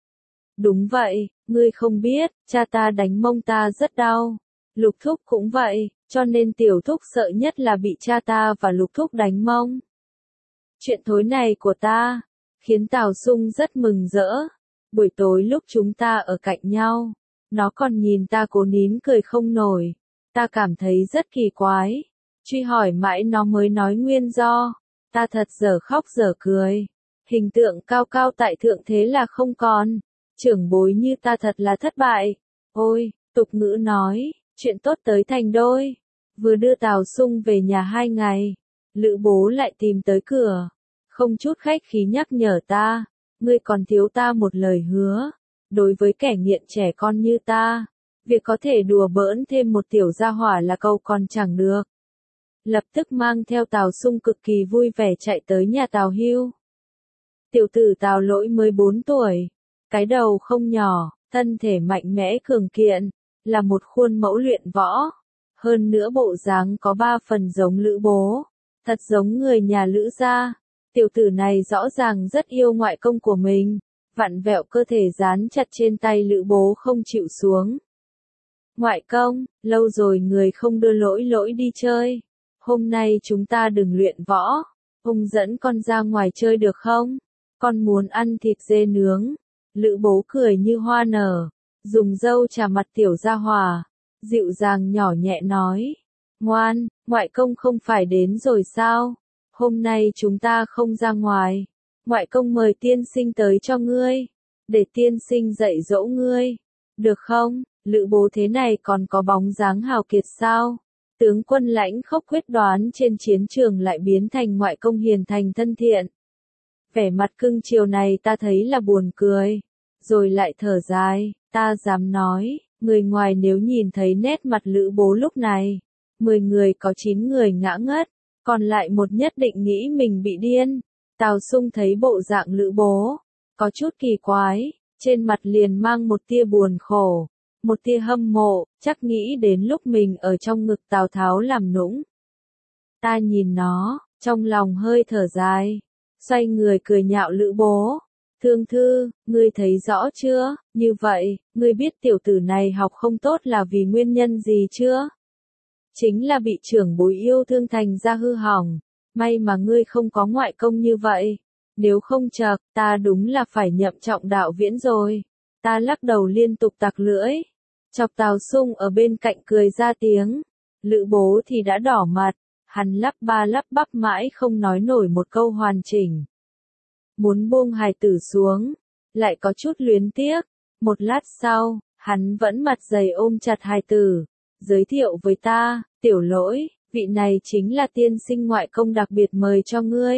Đúng vậy, ngươi không biết, cha ta đánh mông ta rất đau. Lục thúc cũng vậy, cho nên tiểu thúc sợ nhất là bị cha ta và Lục thúc đánh mông. Chuyện thối này của ta, khiến Tào Sung rất mừng rỡ. Buổi tối lúc chúng ta ở cạnh nhau, nó còn nhìn ta cố nín cười không nổi. Ta cảm thấy rất kỳ quái. Truy hỏi mãi nó mới nói nguyên do. Ta thật dở khóc dở cười. Hình tượng cao cao tại thượng thế là không còn. Trưởng bối như ta thật là thất bại. Ôi, tục ngữ nói, chuyện tốt tới thành đôi. Vừa đưa Tào Sung về nhà hai ngày, Lữ bố lại tìm tới cửa. Không chút khách khí nhắc nhở ta, ngươi còn thiếu ta một lời hứa. Đối với kẻ nghiện trẻ con như ta, việc có thể đùa bỡn thêm một tiểu gia hỏa là câu còn chẳng được. Lập tức mang theo Tào Sung cực kỳ vui vẻ chạy tới nhà Tào Hưu. Tiểu tử Tào Lỗi mới bốn tuổi, cái đầu không nhỏ, thân thể mạnh mẽ cường kiện, là một khuôn mẫu luyện võ. Hơn nữa bộ dáng có ba phần giống Lữ bố, thật giống người nhà Lữ gia. Tiểu tử này rõ ràng rất yêu ngoại công của mình, vặn vẹo cơ thể dán chặt trên tay Lữ bố không chịu xuống. Ngoại công, lâu rồi người không đưa Lỗi Lỗi đi chơi. Hôm nay chúng ta đừng luyện võ, ông dẫn con ra ngoài chơi được không? Con muốn ăn thịt dê nướng. Lữ bố cười như hoa nở, dùng dâu chà mặt tiểu gia hỏa, dịu dàng nhỏ nhẹ nói. Ngoan, ngoại công không phải đến rồi sao? Hôm nay chúng ta không ra ngoài. Ngoại công mời tiên sinh tới cho ngươi, để tiên sinh dạy dỗ ngươi. Được không? Lữ bố thế này còn có bóng dáng hào kiệt sao? Tướng quân lãnh khốc quyết đoán trên chiến trường lại biến thành ngoại công hiền thành thân thiện. Vẻ mặt cưng chiều này ta thấy là buồn cười. Rồi lại thở dài, ta dám nói, người ngoài nếu nhìn thấy nét mặt Lữ bố lúc này, mười người có chín người ngã ngất, còn lại một nhất định nghĩ mình bị điên. Tào Sung thấy bộ dạng Lữ bố, có chút kỳ quái, trên mặt liền mang một tia buồn khổ, một tia hâm mộ, chắc nghĩ đến lúc mình ở trong ngực Tào Tháo làm nũng. Ta nhìn nó, trong lòng hơi thở dài, xoay người cười nhạo Lữ bố. Thương thư, ngươi thấy rõ chưa, như vậy, ngươi biết tiểu tử này học không tốt là vì nguyên nhân gì chưa? Chính là bị trưởng bối yêu thương thành ra hư hỏng, may mà ngươi không có ngoại công như vậy. Nếu không chợt, ta đúng là phải nhậm trọng đạo viễn rồi. Ta lắc đầu liên tục tặc lưỡi. Chọc Tào Sung ở bên cạnh cười ra tiếng. Lữ bố thì đã đỏ mặt, hắn lắp ba lắp bắp mãi không nói nổi một câu hoàn chỉnh. Muốn buông hài tử xuống, lại có chút luyến tiếc. Một lát sau, hắn vẫn mặt dày ôm chặt hài tử, giới thiệu với ta, Tiểu Lỗi, vị này chính là tiên sinh ngoại công đặc biệt mời cho ngươi.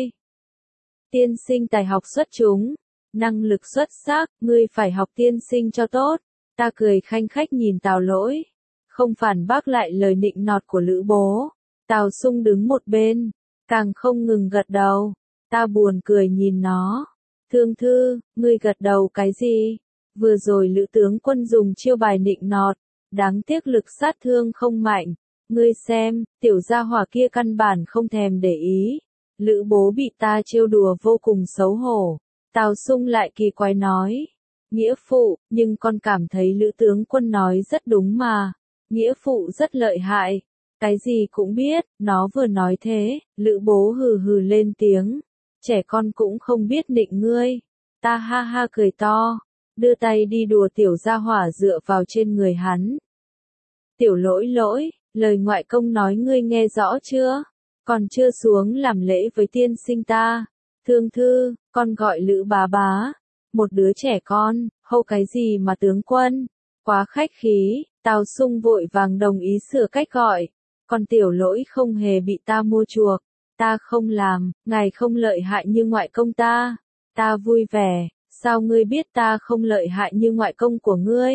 Tiên sinh tài học xuất chúng, năng lực xuất sắc, ngươi phải học tiên sinh cho tốt. Ta cười khanh khách nhìn Tào Lỗi, không phản bác lại lời nịnh nọt của Lữ bố. Tào Sung đứng một bên, càng không ngừng gật đầu. Ta buồn cười nhìn nó. Thương thư, ngươi gật đầu cái gì? Vừa rồi Lữ tướng quân dùng chiêu bài nịnh nọt, đáng tiếc lực sát thương không mạnh. Ngươi xem, tiểu gia hỏa kia căn bản không thèm để ý. Lữ bố bị ta trêu đùa vô cùng xấu hổ. Tào Sung lại kỳ quái nói. Nghĩa phụ, nhưng con cảm thấy Lữ tướng quân nói rất đúng mà. Nghĩa phụ rất lợi hại. Cái gì cũng biết, nó vừa nói thế, Lữ bố hừ hừ lên tiếng. Trẻ con cũng không biết nịnh ngươi. Ta ha ha cười to, đưa tay đi đùa tiểu gia hỏa dựa vào trên người hắn. Tiểu Lỗi Lỗi, lời ngoại công nói ngươi nghe rõ chưa? Còn chưa xuống làm lễ với tiên sinh ta. Thương thư, con gọi Lữ bá bá. Một đứa trẻ con, hô cái gì mà tướng quân? Quá khách khí. Tào Sung vội vàng đồng ý sửa cách gọi. Còn Tiểu Lỗi không hề bị ta mua chuộc. Ta không làm, ngài không lợi hại như ngoại công ta. Ta vui vẻ, Sao ngươi biết ta không lợi hại như ngoại công của ngươi?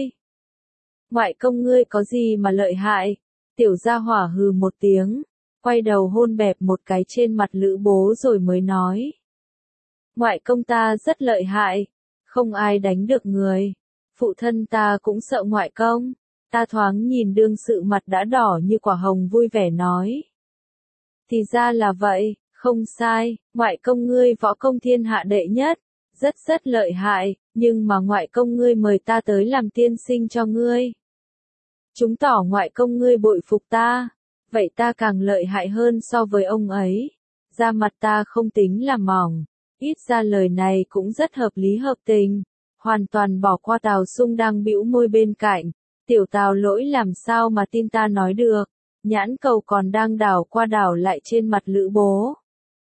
Ngoại công ngươi có gì mà lợi hại? Tiểu gia hỏa hừ một tiếng, quay đầu hôn bẹp một cái trên mặt Lữ Bố rồi mới nói. Ngoại công ta rất lợi hại, không ai đánh được người. Phụ thân ta cũng sợ ngoại công. Ta thoáng nhìn đương sự mặt đã đỏ như quả hồng vui vẻ nói. Thì ra là vậy, không sai, ngoại công ngươi võ công thiên hạ đệ nhất, rất rất lợi hại, nhưng mà ngoại công ngươi mời ta tới làm tiên sinh cho ngươi. Chúng tỏ ngoại công ngươi bội phục ta, vậy ta càng lợi hại hơn so với ông ấy. Da mặt ta không tính là mỏng, ít ra lời này cũng rất hợp lý hợp tình, hoàn toàn bỏ qua Tào Sung đang bĩu môi bên cạnh. Tiểu Tào Lỗi làm sao mà tin ta nói được, nhãn cầu còn đang đảo qua đảo lại trên mặt Lữ Bố.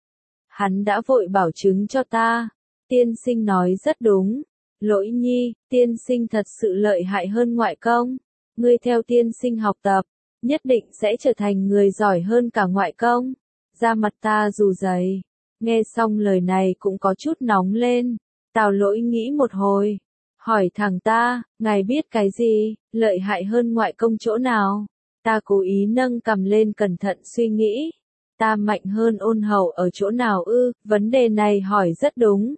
Hắn đã vội bảo chứng cho ta, tiên sinh nói rất đúng, Lỗi nhi, tiên sinh thật sự lợi hại hơn ngoại công, ngươi theo tiên sinh học tập, nhất định sẽ trở thành người giỏi hơn cả ngoại công. Da mặt ta dù dày, nghe xong lời này cũng có chút nóng lên, Tào Lỗi nghĩ một hồi. Hỏi thằng ta, ngài biết cái gì, lợi hại hơn ngoại công chỗ nào? Ta cố ý nâng cầm lên cẩn thận suy nghĩ. Ta mạnh hơn ôn hầu ở chỗ nào ư, vấn đề này hỏi rất đúng.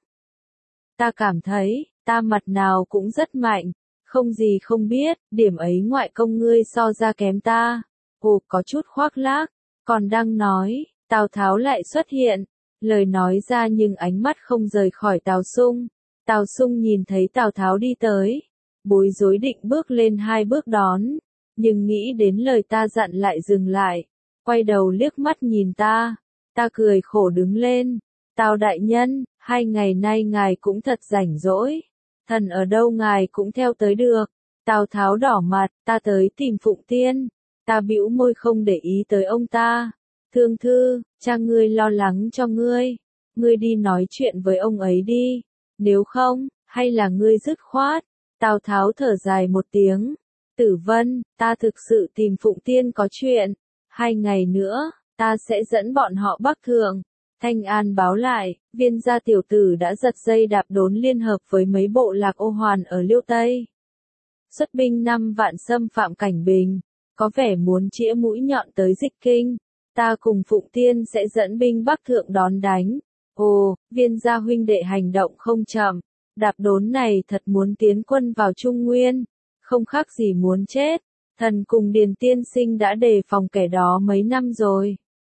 Ta cảm thấy, ta mặt nào cũng rất mạnh, không gì không biết, điểm ấy ngoại công ngươi so ra kém ta. Ồ, có chút khoác lác, còn đang nói, Tào Tháo lại xuất hiện, lời nói ra nhưng ánh mắt không rời khỏi Tào Sung. Tào Sung nhìn thấy Tào Tháo đi tới, bối rối định bước lên hai bước đón, nhưng nghĩ đến lời ta dặn lại dừng lại, quay đầu liếc mắt nhìn ta, ta cười khổ đứng lên, Tào đại nhân, hai ngày nay ngài cũng thật rảnh rỗi, thần ở đâu ngài cũng theo tới được. Tào Tháo đỏ mặt, ta tới tìm Phụng Tiên, ta bĩu môi không để ý tới ông ta, Thương Thư, cha ngươi lo lắng cho ngươi, ngươi đi nói chuyện với ông ấy đi. Nếu không, hay là ngươi dứt khoát, Tào Tháo thở dài một tiếng, Tử Vân, ta thực sự tìm Phụng Tiên có chuyện, hai ngày nữa, ta sẽ dẫn bọn họ Bắc Thượng. Thanh An báo lại, Viên gia tiểu tử đã giật dây đạp đốn liên hợp với mấy bộ lạc ô hoàn ở Liêu Tây. Xuất binh năm vạn xâm phạm Cảnh Bình, có vẻ muốn chĩa mũi nhọn tới Dịch Kinh, ta cùng Phụng Tiên sẽ dẫn binh Bắc Thượng đón đánh. Ồ, Viên gia huynh đệ hành động không chậm, đạp đốn này thật muốn tiến quân vào Trung Nguyên, không khác gì muốn chết, thần cùng Điền tiên sinh đã đề phòng kẻ đó mấy năm rồi.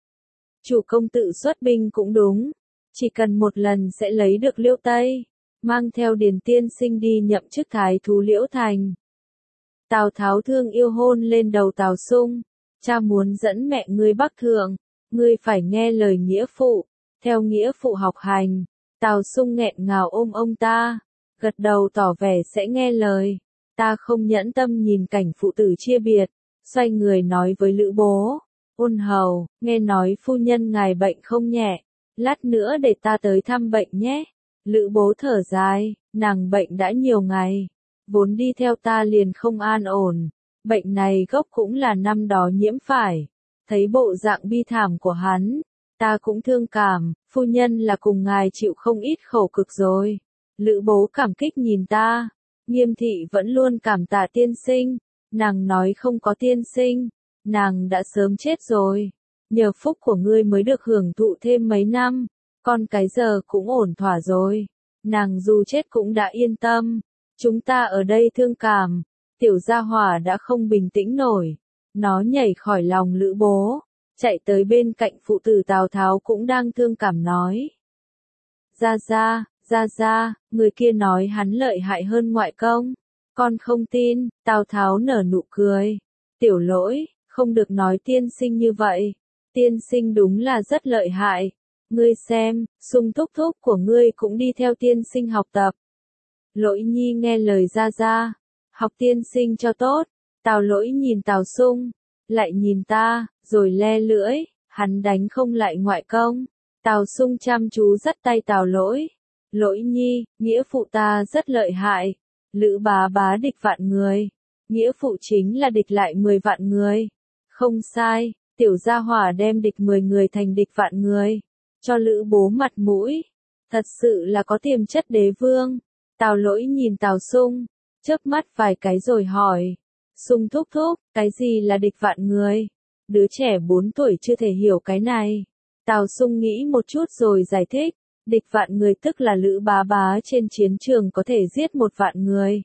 Chủ công tự xuất binh cũng đúng, chỉ cần một lần sẽ lấy được Liêu Tây, mang theo Điền tiên sinh đi nhậm chức thái thú Liễu Thành. Tào Tháo thương yêu hôn lên đầu Tào Sung, cha muốn dẫn mẹ ngươi Bắc Thượng, ngươi phải nghe lời nghĩa phụ. Theo nghĩa phụ học hành, Tào Sung nghẹn ngào ôm ông ta, gật đầu tỏ vẻ sẽ nghe lời. Ta không nhẫn tâm nhìn cảnh phụ tử chia biệt, xoay người nói với Lữ Bố, ôn hầu, nghe nói phu nhân ngài bệnh không nhẹ, lát nữa để ta tới thăm bệnh nhé. Lữ Bố thở dài, nàng bệnh đã nhiều ngày, vốn đi theo ta liền không an ổn, bệnh này gốc cũng là năm đó nhiễm phải, thấy bộ dạng bi thảm của hắn. Ta cũng thương cảm, phu nhân là cùng ngài chịu không ít khổ cực rồi. Lữ Bố cảm kích nhìn ta, Nghiêm thị vẫn luôn cảm tạ tiên sinh, nàng nói không có tiên sinh, nàng đã sớm chết rồi. Nhờ phúc của ngươi mới được hưởng thụ thêm mấy năm, con cái giờ cũng ổn thỏa rồi. Nàng dù chết cũng đã yên tâm, chúng ta ở đây thương cảm, tiểu gia hỏa đã không bình tĩnh nổi. Nó nhảy khỏi lòng Lữ Bố, chạy tới bên cạnh phụ tử Tào Tháo cũng đang thương cảm nói. Gia Gia, Gia Gia, người kia nói hắn lợi hại hơn ngoại công. Con không tin, Tào Tháo nở nụ cười. Tiểu Lỗi, không được nói tiên sinh như vậy. Tiên sinh đúng là rất lợi hại. Ngươi xem, Sung thúc thúc của ngươi cũng đi theo tiên sinh học tập. Lỗi nhi nghe lời Gia Gia, học tiên sinh cho tốt. Tào Lỗi nhìn Tào Sung, lại nhìn ta, rồi le lưỡi, hắn đánh không lại ngoại công. Tào Sung chăm chú dắt tay Tào Lỗi. Lỗi nhi, nghĩa phụ ta rất lợi hại. Lữ bá bá địch vạn người. Nghĩa phụ chính là địch lại mười vạn người. Không sai, tiểu gia hỏa đem địch mười người thành địch vạn người. Cho Lữ Bố mặt mũi. Thật sự là có tiềm chất đế vương. Tào Lỗi nhìn Tào Sung, chớp mắt vài cái rồi hỏi. Sung thúc thúc, cái gì là địch vạn người? Đứa trẻ bốn tuổi chưa thể hiểu cái này. Tào Sung nghĩ một chút rồi giải thích. Địch vạn người tức là Lữ Bá Bá trên chiến trường có thể giết một vạn người.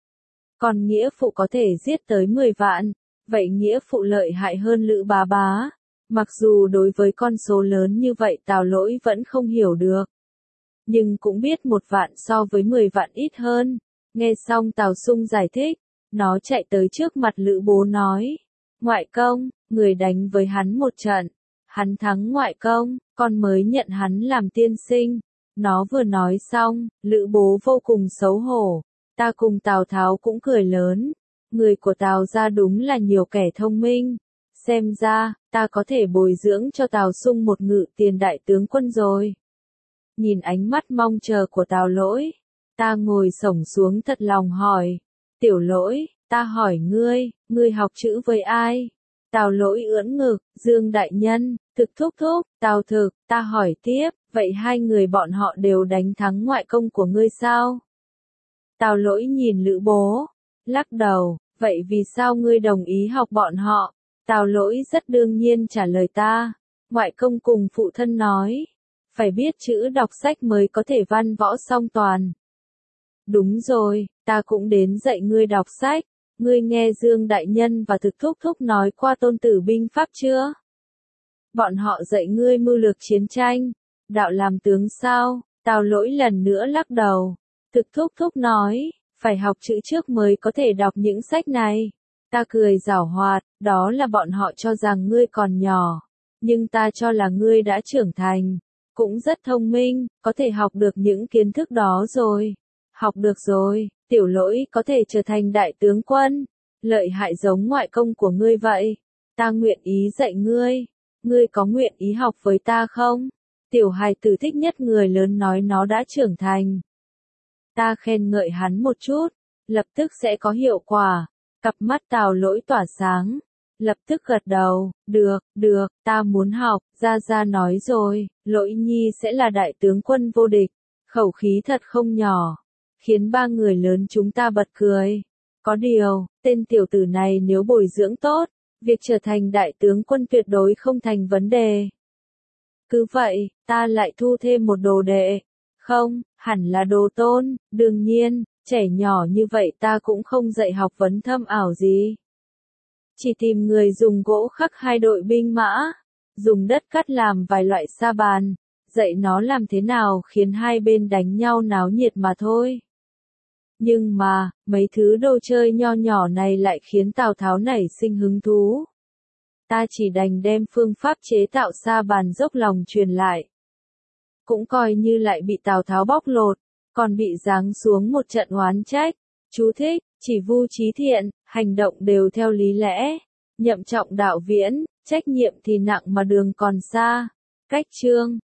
Còn nghĩa phụ có thể giết tới mười vạn. Vậy nghĩa phụ lợi hại hơn Lữ Bá Bá. Mặc dù đối với con số lớn như vậy Tào Lỗi vẫn không hiểu được. Nhưng cũng biết một vạn so với mười vạn ít hơn. Nghe xong Tào Sung giải thích. Nó chạy tới trước mặt Lữ Bố nói. Ngoại công, người đánh với hắn một trận. Hắn thắng ngoại công, con mới nhận hắn làm tiên sinh. Nó vừa nói xong, Lữ Bố vô cùng xấu hổ. Ta cùng Tào Tháo cũng cười lớn. Người của Tào gia đúng là nhiều kẻ thông minh. Xem ra, ta có thể bồi dưỡng cho Tào Sung một ngự tiền đại tướng quân rồi. Nhìn ánh mắt mong chờ của Tào Lỗi, ta ngồi xổm xuống thật lòng hỏi. Tiểu Lỗi, ta hỏi ngươi, ngươi học chữ với ai? Tào Lỗi ưỡn ngực, Dương đại nhân, thực thúc thúc, Tào Thực, ta hỏi tiếp, vậy hai người bọn họ đều đánh thắng ngoại công của ngươi sao? Tào Lỗi nhìn Lữ Bố, lắc đầu, vậy vì sao ngươi đồng ý học bọn họ? Tào Lỗi rất đương nhiên trả lời ta, ngoại công cùng phụ thân nói, phải biết chữ đọc sách mới có thể văn võ song toàn. Đúng rồi, ta cũng đến dạy ngươi đọc sách. Ngươi nghe Dương đại nhân và Thực thúc thúc nói qua Tôn Tử binh pháp chưa? Bọn họ dạy ngươi mưu lược chiến tranh, đạo làm tướng sao? Tào Lỗi lần nữa lắc đầu. Thực thúc thúc nói, phải học chữ trước mới có thể đọc những sách này. Ta cười giảo hoạt, đó là bọn họ cho rằng ngươi còn nhỏ, nhưng ta cho là ngươi đã trưởng thành, cũng rất thông minh, có thể học được những kiến thức đó rồi. Học được rồi, Tiểu Lỗi có thể trở thành đại tướng quân, lợi hại giống ngoại công của ngươi vậy. Ta nguyện ý dạy ngươi, ngươi có nguyện ý học với ta không? Tiểu hài tử thích nhất người lớn nói nó đã trưởng thành. Ta khen ngợi hắn một chút, lập tức sẽ có hiệu quả. Cặp mắt Tào Lỗi tỏa sáng, lập tức gật đầu, được, được, ta muốn học, Gia Gia nói rồi, Lỗi Nhi sẽ là đại tướng quân vô địch. Khẩu khí thật không nhỏ, khiến ba người lớn chúng ta bật cười. Có điều, tên tiểu tử này nếu bồi dưỡng tốt, việc trở thành đại tướng quân tuyệt đối không thành vấn đề. Cứ vậy, ta lại thu thêm một đồ đệ. Không, hẳn là đồ tôn, đương nhiên, trẻ nhỏ như vậy ta cũng không dạy học vấn thâm ảo gì. Chỉ tìm người dùng gỗ khắc hai đội binh mã, dùng đất cắt làm vài loại sa bàn, dạy nó làm thế nào khiến hai bên đánh nhau náo nhiệt mà thôi. Nhưng mà, mấy thứ đồ chơi nho nhỏ này lại khiến Tào Tháo nảy sinh hứng thú. Ta chỉ đành đem phương pháp chế tạo sa bàn dốc lòng truyền lại. Cũng coi như lại bị Tào Tháo bóc lột, còn bị giáng xuống một trận oán trách. Chú thích, chỉ vu trí thiện, hành động đều theo lý lẽ. Nhậm trọng đạo viễn, trách nhiệm thì nặng mà đường còn xa. Cách chương